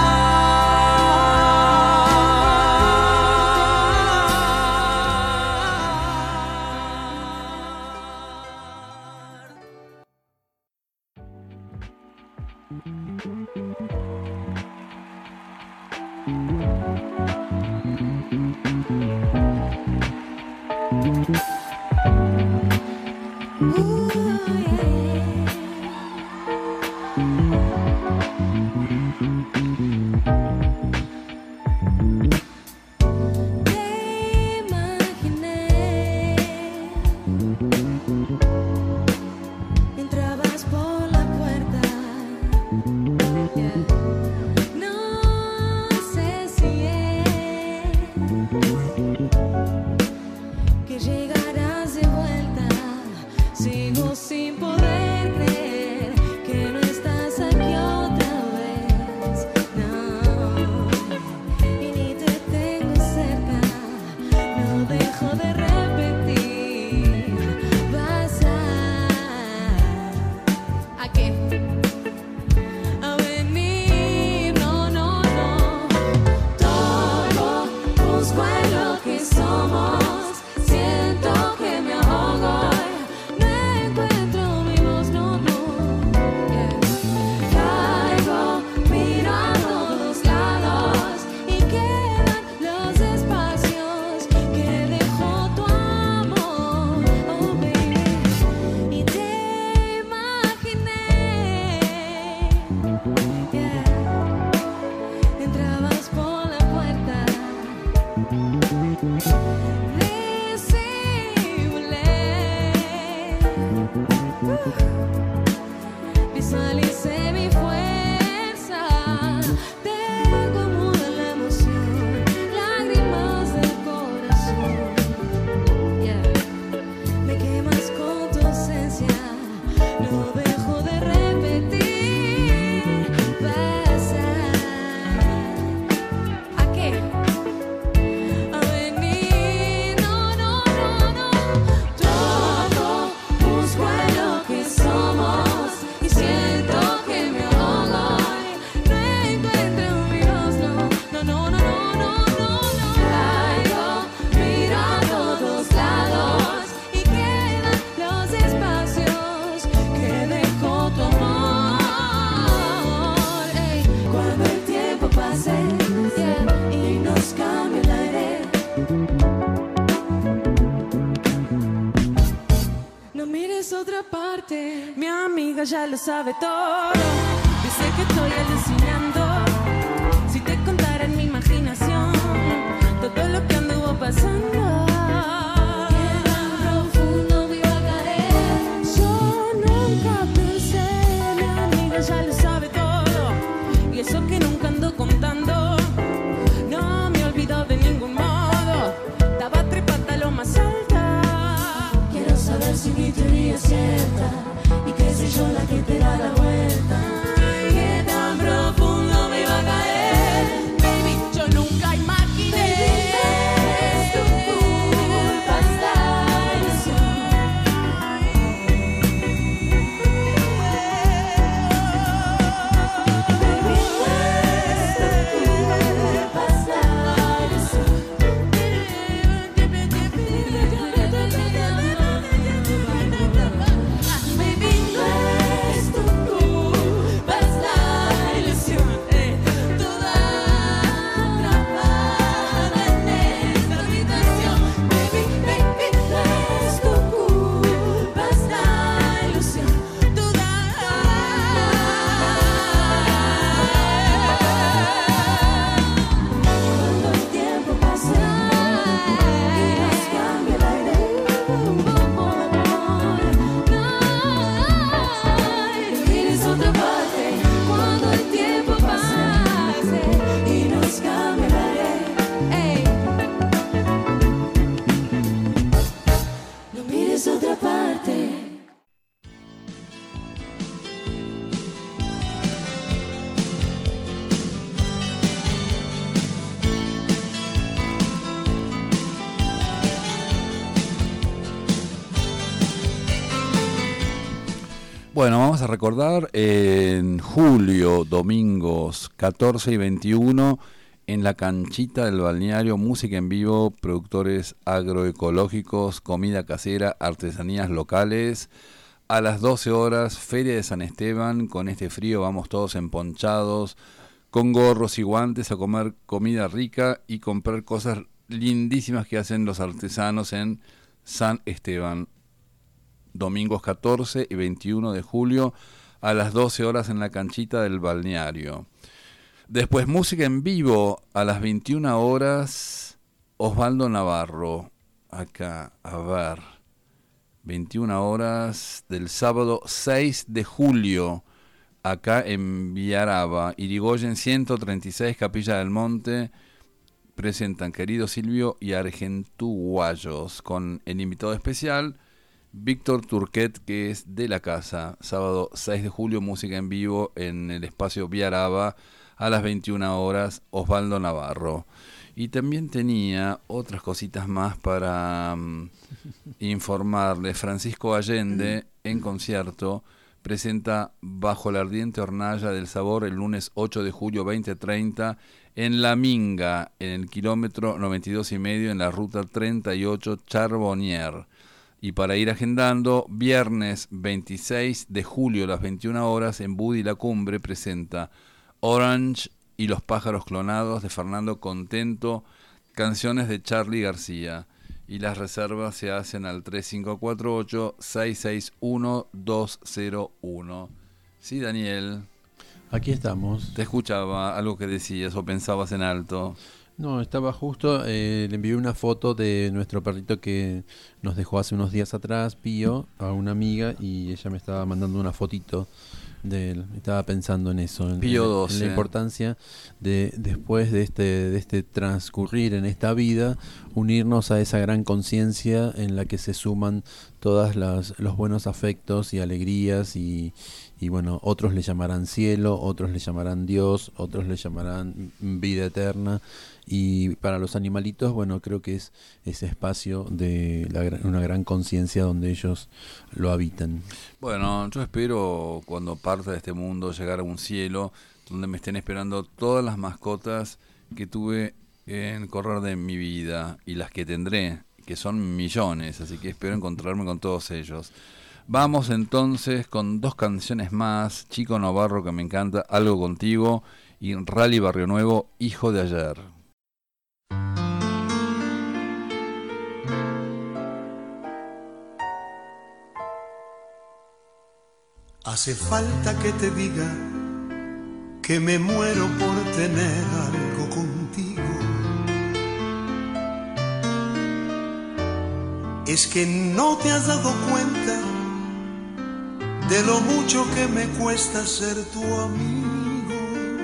Visualicé mi fuerza, tengo muda la emoción, lágrimas del corazón. Yeah. Me quemas con tu ausencia, no dejo de repetir. Besar. ¿A qué? A venir, no, no, no, no. Todo busco en lo que somos. Siento que me ahogo y no encuentro mi voz, no, no, no, no, no, no, no. Caigo, miro a todos lados y quedan los espacios que dejó tu amor. Ey, cuando el tiempo pase, yeah, y nos cambie el aire, no mires otra parte. Mi amiga ya lo sabe todo. Dice que estoy alucinando. Si te contara en mi imaginación todo lo que anduvo pasando. Qué tan profundo me iba a caer. Yo nunca pensé. Mi amiga ya lo sabe todo. Y eso que nunca ando contando. No me olvido de ningún modo. Estaba trepada lo más alta. Quiero saber si mi teoría es cierta y que soy yo la que te da la vuelta. Qué tan profundo Bueno, vamos a recordar en julio, domingos catorce y veintiuno, en la canchita del balneario, música en vivo, productores agroecológicos, comida casera, artesanías locales. A las doce horas, Feria de San Esteban. Con este frío vamos todos emponchados, con gorros y guantes, a comer comida rica y comprar cosas lindísimas que hacen los artesanos en San Esteban. Domingos catorce y veintiuno de julio, a las doce horas en la canchita del balneario. Después, música en vivo a las veintiuna horas, Osvaldo Navarro. Acá, a ver, veintiuna horas del sábado seis de julio, acá en Villaraba, Irigoyen ciento treinta y seis, Capilla del Monte. Presentan Querido Silvio y Argentuguayos, con el invitado especial Víctor Turquet, que es de la casa. Sábado seis de julio, música en vivo en el espacio Villaraba a las veintiuna horas, Osvaldo Navarro. Y también tenía otras cositas más para um, informarles. Francisco Allende, en concierto, presenta Bajo la ardiente hornalla del sabor el lunes ocho de julio veinte treinta en La Minga, en el kilómetro noventa y dos y medio, en la ruta treinta y ocho Charbonnier. Y para ir agendando, viernes veintiséis de julio a las veintiuna horas, en Budi La Cumbre, presenta Orange y los pájaros clonados de Fernando Contento, canciones de Charly García. Y las reservas se hacen al tres cinco cuatro ocho, seis seis uno, dos cero uno. Sí, Daniel. Aquí estamos. Te escuchaba algo que decías o pensabas en alto. No, estaba justo, eh, le envié una foto de nuestro perrito que nos dejó hace unos días atrás, Pío, a una amiga, y ella me estaba mandando una fotito de él. Estaba pensando en eso, en, Pío en, doce. en la importancia de, después de este, de este transcurrir en esta vida, unirnos a esa gran conciencia en la que se suman todas las, los buenos afectos y alegrías y, y bueno, otros le llamarán cielo, otros le llamarán Dios, otros le llamarán vida eterna. Y para los animalitos, bueno, creo que es ese espacio de la, una gran conciencia donde ellos lo habitan. Bueno, yo espero cuando parta de este mundo llegar a un cielo donde me estén esperando todas las mascotas que tuve en el correr de mi vida y las que tendré, que son millones, así que espero encontrarme con todos ellos. Vamos entonces con dos canciones más, Chico Novarro, que me encanta, Algo Contigo, y Rally Barrio Nuevo, Hijo de Ayer. Hace falta que te diga que me muero por tener algo contigo. Es que no te has dado cuenta de lo mucho que me cuesta ser tu amigo.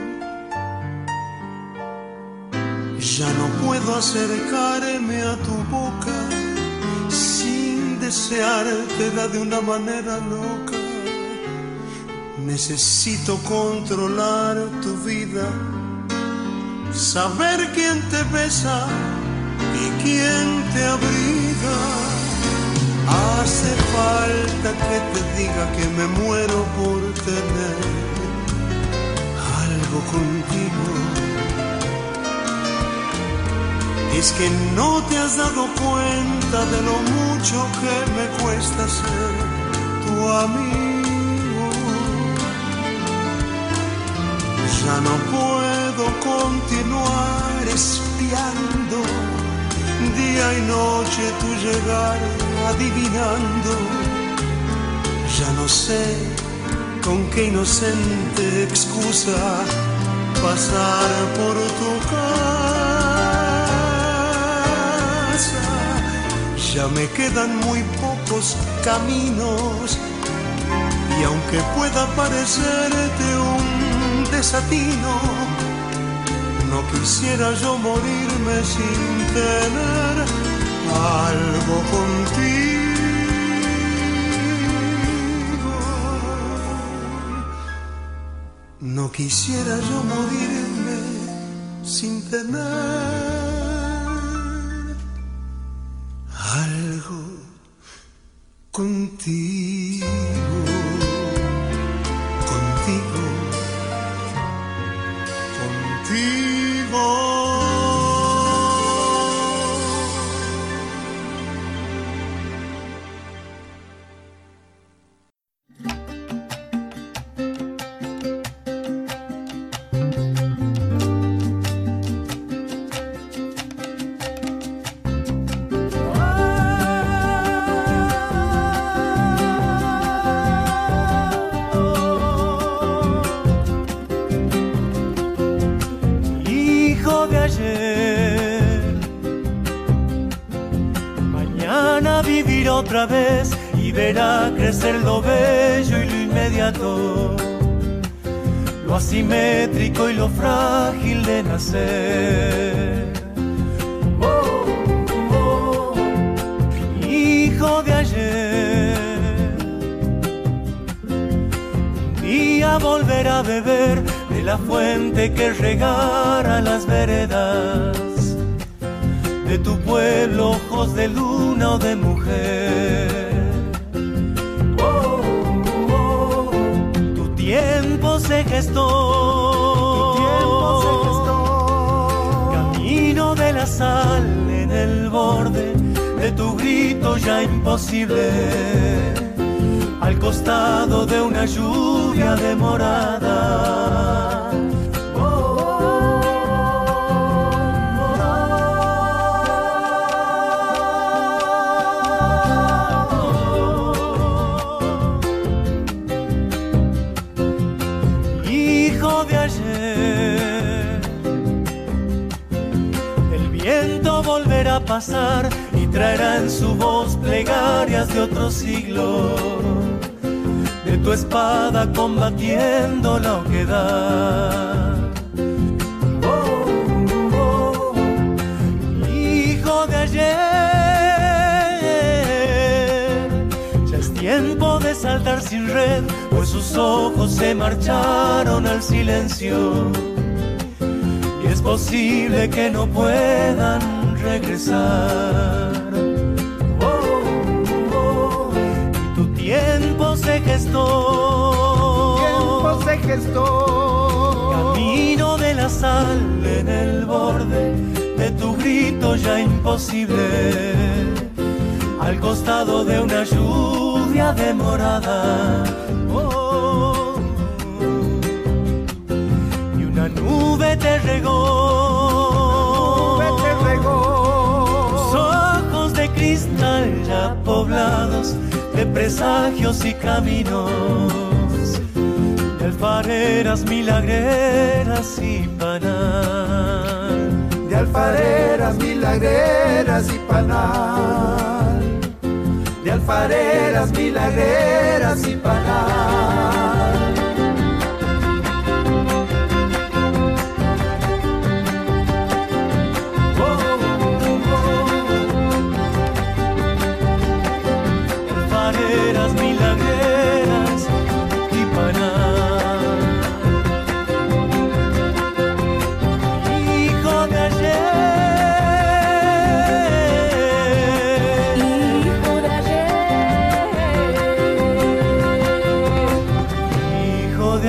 Ya no puedo acercarme a tu boca sin deseártela de una manera loca. Necesito controlar tu vida, saber quién te besa y quién te abriga. Hace falta que te diga que me muero por tener algo contigo. Es que no te has dado cuenta de lo mucho que me cuesta ser tu amigo. Ya no puedo continuar espiando día y noche tu llegar, adivinando. Ya no sé con qué inocente excusa pasar por tu casa. Ya me quedan muy pocos caminos y aunque pueda parecerte un desatino, no quisiera yo morirme sin tener algo contigo. No quisiera yo morirme sin tener algo contigo. mira otra vez y verá crecer lo bello y lo inmediato, lo asimétrico y lo frágil de nacer. Oh, oh, hijo de ayer, un día volverá a beber de la fuente que regara las veredas de tu pueblo, ojos de luna o de mujer. Oh, oh, tu tiempo se gestó, tu tiempo se gestó, camino de la sal en el borde de tu grito ya imposible, al costado de una lluvia demorada. Volverá a pasar y traerá en su voz plegarias de otro siglo, de tu espada combatiendo la oquedad. Oh, oh, hijo de ayer, ya es tiempo de saltar sin red, pues sus ojos se marcharon al silencio y es posible que no puedan regresar. Oh, oh, y tu tiempo se gestó, tiempo se gestó, camino de la sal en el borde de tu grito ya imposible, al costado de una lluvia demorada. Oh, y una nube te regó, nube te regó, cristal ya poblados de presagios y caminos, de alfareras, milagreras y panal, de alfareras, milagreras y panal, de alfareras, milagreras y panal. Milagreras y panal, hijo de ayer, hijo de ayer, hijo de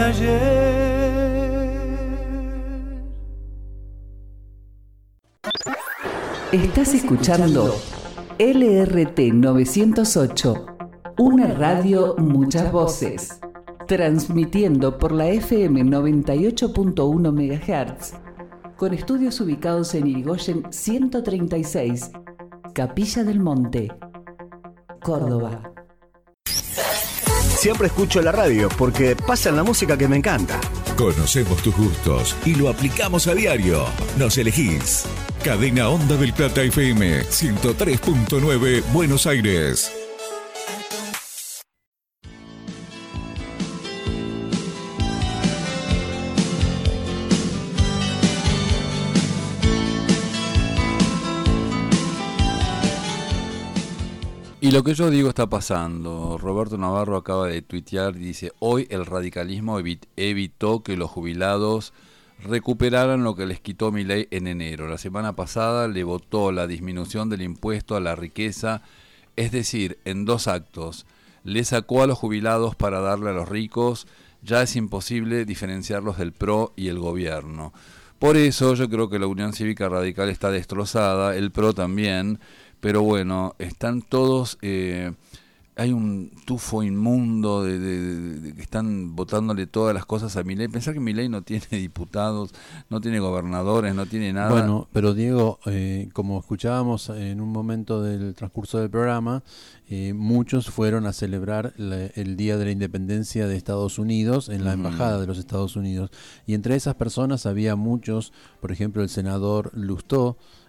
ayer. Estás escuchando L R T novecientos ocho. Una radio, muchas voces. Transmitiendo por la F M noventa y ocho punto uno megahertz, con estudios ubicados en Irigoyen ciento treinta y seis, Capilla del Monte, Córdoba. Siempre escucho la radio porque pasan la música que me encanta. Conocemos tus gustos y lo aplicamos a diario. Nos elegís. Cadena Onda del Plata F M ciento tres punto nueve, Buenos Aires. Y lo que yo digo está pasando. Roberto Navarro acaba de tuitear y dice: hoy el radicalismo evit- evitó que los jubilados recuperaran lo que les quitó Milei en enero. La semana pasada le votó la disminución del impuesto a la riqueza, es decir, en dos actos. Le sacó a los jubilados para darle a los ricos. Ya es imposible diferenciarlos del P R O y el gobierno. Por eso yo creo que la Unión Cívica Radical está destrozada, el P R O también. Pero bueno, están todos, eh, hay un tufo inmundo de, de, de, de que están votándole todas las cosas a Milei. Pensar que Milei no tiene diputados, no tiene gobernadores, no tiene nada. Bueno, pero Diego, eh, como escuchábamos en un momento del transcurso del programa, eh, muchos fueron a celebrar la, el Día de la Independencia de Estados Unidos en la mm. Embajada de los Estados Unidos. Y entre esas personas había muchos, por ejemplo el senador Lustó,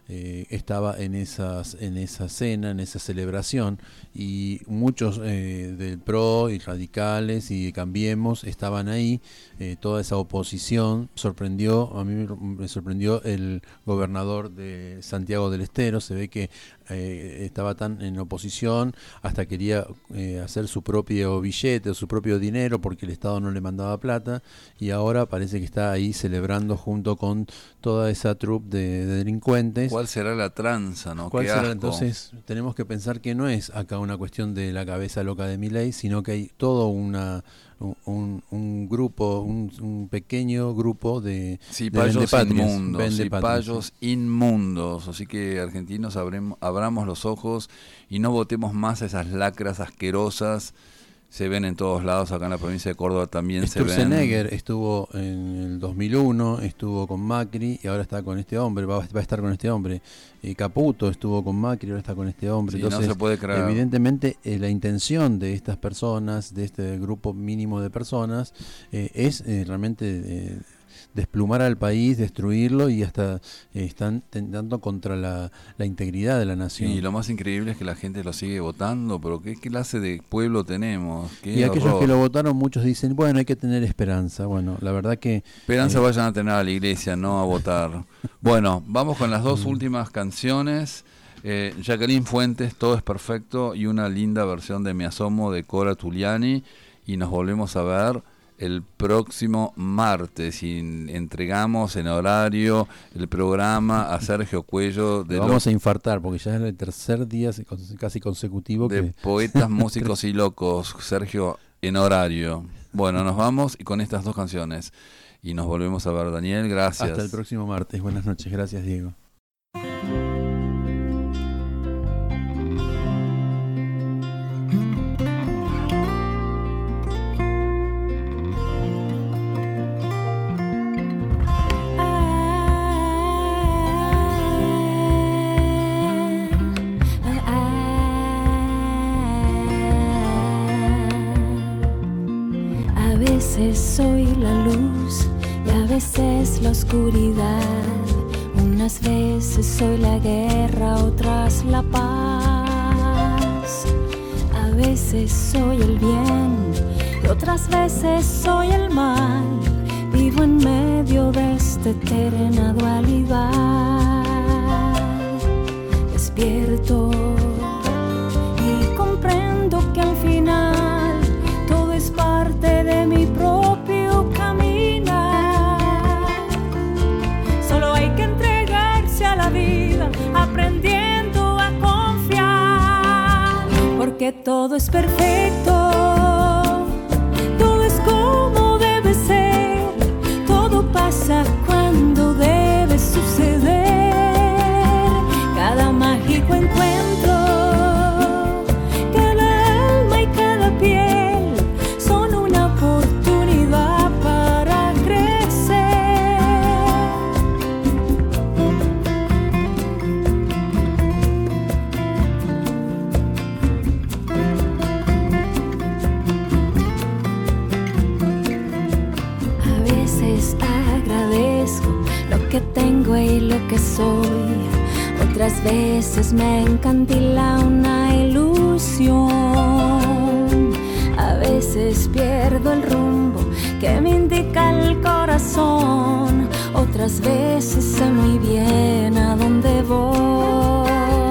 eh, estaba en esas en esa cena, en esa celebración, y muchos eh, del P R O y radicales y de Cambiemos estaban ahí. Eh, toda esa oposición sorprendió, a mí me sorprendió el gobernador de Santiago del Estero. Se ve que eh, estaba tan en oposición, hasta quería eh, hacer su propio billete, su propio dinero, porque el Estado no le mandaba plata, y ahora parece que está ahí celebrando junto con toda esa troupe de, de delincuentes. ¿Cuál será la tranza, no? ¿Cuál Qué será? asco. Entonces tenemos que pensar que no es acá una cuestión de la cabeza loca de Milei, sino que hay todo una un, un grupo, un, un pequeño grupo de cipayos de inmundos, cipayos inmundos. Así que argentinos abremos, abramos los ojos y no votemos más a esas lacras asquerosas. Se ven en todos lados, acá en la provincia de Córdoba también se ven. Sturzenegger estuvo en el dos mil uno, estuvo con Macri y ahora está con este hombre, va, va a estar con este hombre. Eh, Caputo estuvo con Macri y ahora está con este hombre. Sí, Entonces, no se puede creer. Evidentemente, eh, la intención de estas personas, de este grupo mínimo de personas, eh, es eh, realmente eh, desplumar al país, destruirlo, y hasta eh, están tentando contra la, la integridad de la nación. Y lo más increíble es que la gente lo sigue votando, pero ¿qué clase de pueblo tenemos? Qué y aquellos horror. que lo votaron, muchos dicen, bueno, hay que tener esperanza. Bueno, la verdad que... Esperanza eh, vayan a tener a la iglesia, no a votar. Bueno, vamos con las dos últimas canciones. Eh, Jacqueline Fuentes, Todo es Perfecto, y una linda versión de Me Asomo de Cora Tuliani, y nos volvemos a ver el próximo martes y entregamos en horario el programa a Sergio Cuello de lo vamos los, a infartar porque ya es el tercer día casi consecutivo de que... Poetas, Músicos y Locos. Sergio, en horario. Bueno, nos vamos y con estas dos canciones y nos volvemos a ver. Daniel, gracias. Hasta el próximo martes. Buenas noches. Gracias, Diego. A veces soy la luz y a veces la oscuridad. Unas veces soy la guerra, otras la paz. A veces soy el bien y otras veces soy el mal. Vivo en medio de esta eterna dualidad. Despierto y comprendo que al final todo es parte de mi propio caminar. Solo hay que entregarse a la vida, aprendiendo a confiar, porque todo es perfecto, todo es como debe ser, todo pasa cuando debe suceder. Cada mágico encuentro, cada alma y cada piel son una oportunidad para crecer. A veces agradezco lo que tengo y lo que soy. Otras veces me encandila una ilusión. A veces pierdo el rumbo que me indica el corazón. Otras veces sé muy bien a dónde voy.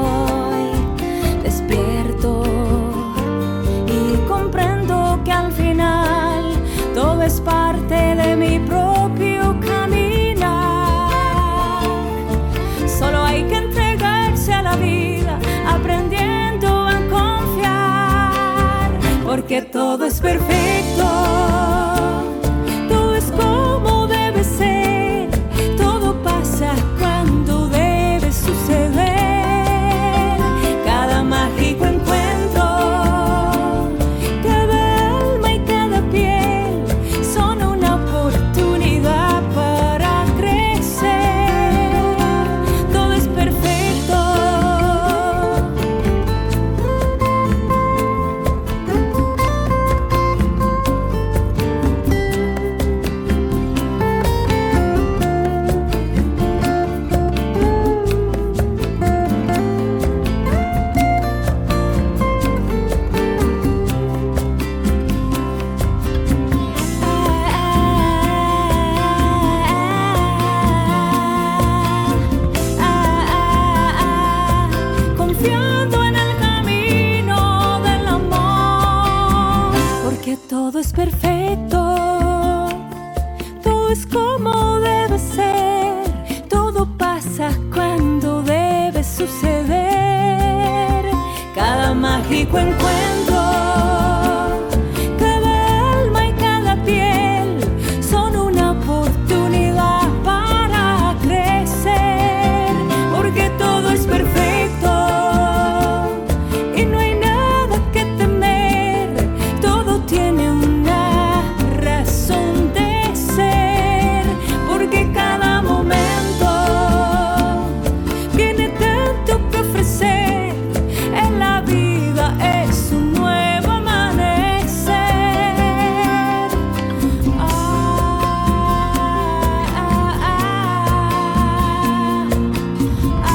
Despierto y comprendo que al final todo es parte de mi propio caminar. Solo hay que entregarse a la vida, aprendiendo a confiar, porque todo es perfecto, todo es como debe ser, todo pasa cuando debe suceder. Cada mágico encuentro, cada alma y cada piel son una oportunidad para crecer. Todo es perfecto. todo es perfecto, todo es como debe ser, todo pasa cuando debe suceder. Cada mágico encuentro, cada alma y cada piel son una oportunidad para crecer, porque todo es perfecto y no hay nada que temer, todo tiene una razón de ser, porque cada momento tiene tanto que ofrecer, en la vida es un nuevo amanecer. Ah, ah, ah,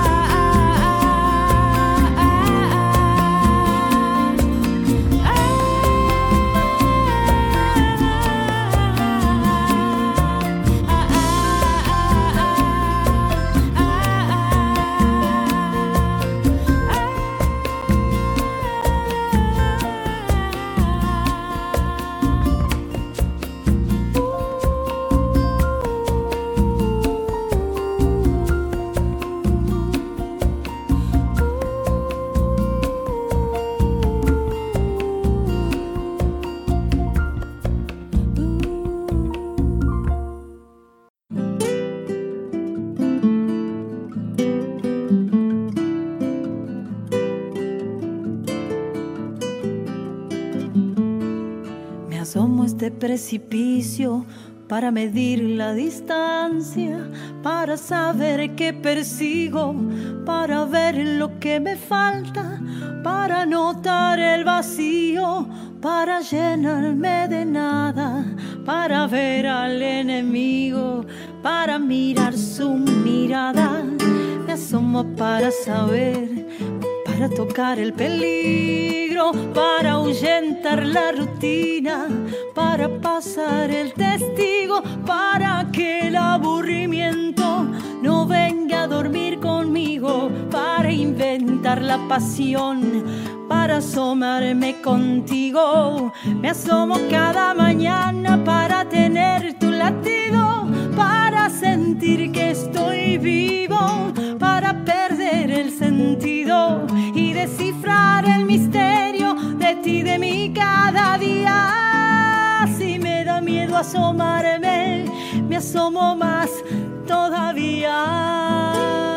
Me asomo a este precipicio para medir la distancia, para saber qué persigo, para ver lo que me falta, para notar el vacío, para llenarme de nada, para ver al enemigo, para mirar su mirada. Me asomo para saber, para tocar el peligro, para ahuyentar la rutina, para pasar el testigo, para que el aburrimiento no venga a dormir conmigo, para inventar la pasión, para asomarme contigo. Me asomo cada mañana para tener tu latido, para sentir que estoy vivo, para perder el sentido y descifrar el misterio de ti, de mí cada día. Si me da miedo asomarme, me asomo más todavía.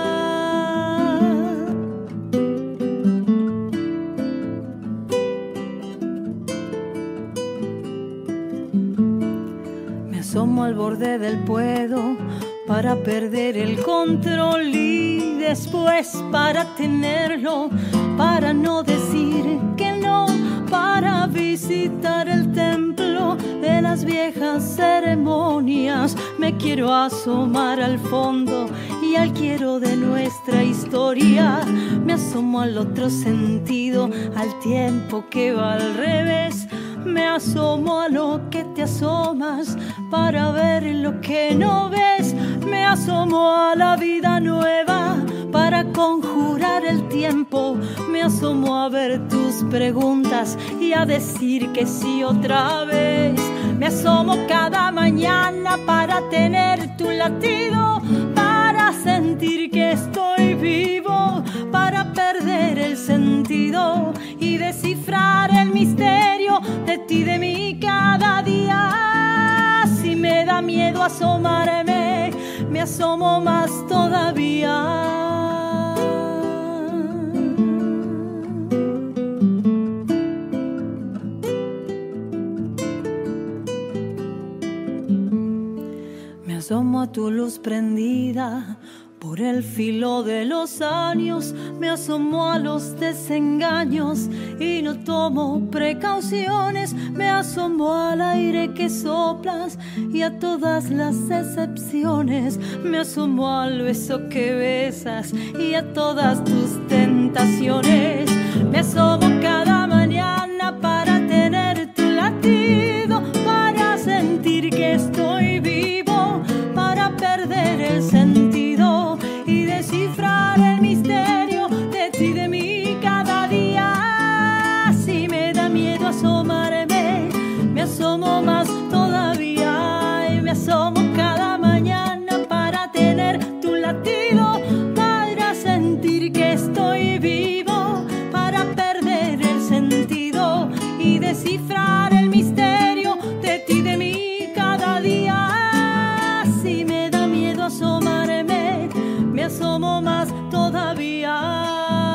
Me asomo al borde del puedo para perder el control y después para tenerlo, para no decir que no, para visitar el templo de las viejas ceremonias. Me quiero asomar al fondo y al quiero de nuestra historia. Me asomo al otro sentido, al tiempo que va al revés. Me asomo a lo que te asomas para ver lo que no ves. Me asomo a la vida nueva para conjurar el tiempo. Me asomo a ver tus preguntas y a decir que sí otra vez. Me asomo cada mañana para tener tu latido, para sentir que estoy vivo, para perder el sentido y descifrar el misterio de ti, de mí cada día. Si me da miedo asomarme, me asomo más todavía. Me asomo a tu luz prendida por el filo de los años, me asomo a los desengaños y no tomo precauciones. Me asomo al aire que soplas y a todas las decepciones. Me asomo al beso que besas y a todas tus tentaciones. Me asomo cada mañana para tener tu latido, para sentir que estoy vivo, para perder el sentido y descifrar el misterio de ti, de mí cada día. Si me da miedo asomarme, más todavía.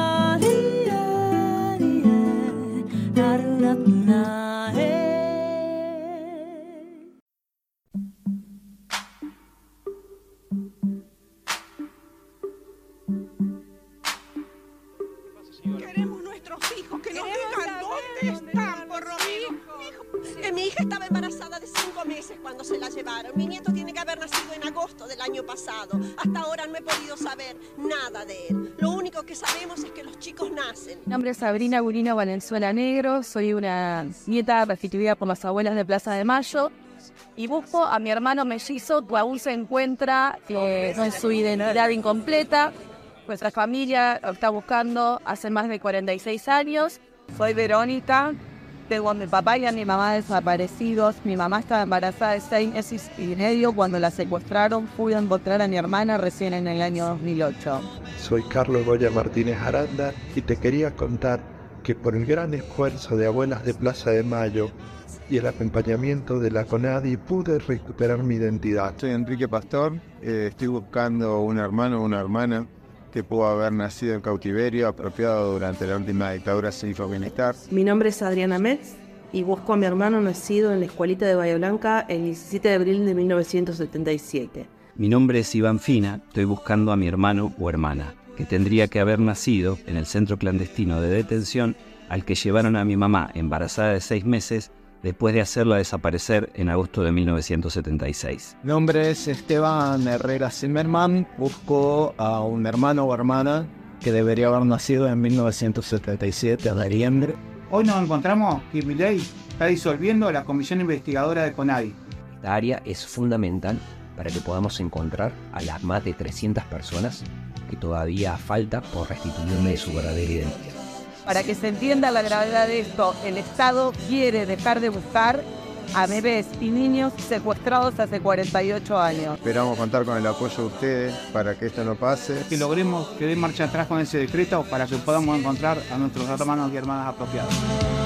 Queremos nuestros hijos, que nos digan dónde están, por lo menos. Eh, mi hija estaba embarazada de cinco meses cuando se la llevaron. Mi nieto tiene que haber nacido en agosto del año pasado. Hasta ahora no he podido saber nada de él. Lo único que sabemos es que los chicos nacen. Mi nombre es Sabrina Gurino Valenzuela Negro. Soy una nieta restituida por las abuelas de Plaza de Mayo. Y busco a mi hermano mellizo que aún se encuentra eh, en su identidad incompleta. Nuestra familia lo está buscando hace más de cuarenta y seis años. Soy Verónica, tengo a mi papá y a mi mamá desaparecidos. Mi mamá estaba embarazada de seis meses y medio cuando la secuestraron. Pude encontrar a mi hermana recién en el año dos mil ocho. Soy Carlos Goya Martínez Aranda y te quería contar que por el gran esfuerzo de Abuelas de Plaza de Mayo y el acompañamiento de la CONADI pude recuperar mi identidad. Soy Enrique Pastor, eh, estoy buscando un hermano o una hermana que pudo haber nacido en cautiverio, apropiado durante la última dictadura cívico-militar. Mi nombre es Adriana Metz y busco a mi hermano nacido en la escuelita de Bahía Blanca el diecisiete de abril de mil novecientos setenta y siete. Mi nombre es Iván Fina, estoy buscando a mi hermano o hermana, que tendría que haber nacido en el centro clandestino de detención al que llevaron a mi mamá embarazada de seis meses después de hacerla desaparecer en agosto de mil novecientos setenta y seis. Mi nombre es Esteban Herrera Zimmerman. Busco a un hermano o hermana que debería haber nacido en mil novecientos setenta y siete, a diciembre. Hoy nos encontramos que Milei está disolviendo la comisión investigadora de CONADI. Esta área es fundamental para que podamos encontrar a las más de trescientas personas que todavía falta por restituirle de su verdadera identidad. Para que se entienda la gravedad de esto, el Estado quiere dejar de buscar a bebés y niños secuestrados hace cuarenta y ocho años. Esperamos contar con el apoyo de ustedes para que esto no pase. Que logremos que dé marcha atrás con ese decreto para que podamos encontrar a nuestros hermanos y hermanas apropiados.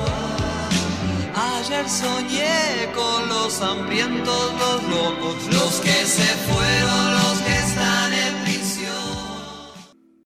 Ayer soñé con los hambrientos, los locos, los que se fueron, los que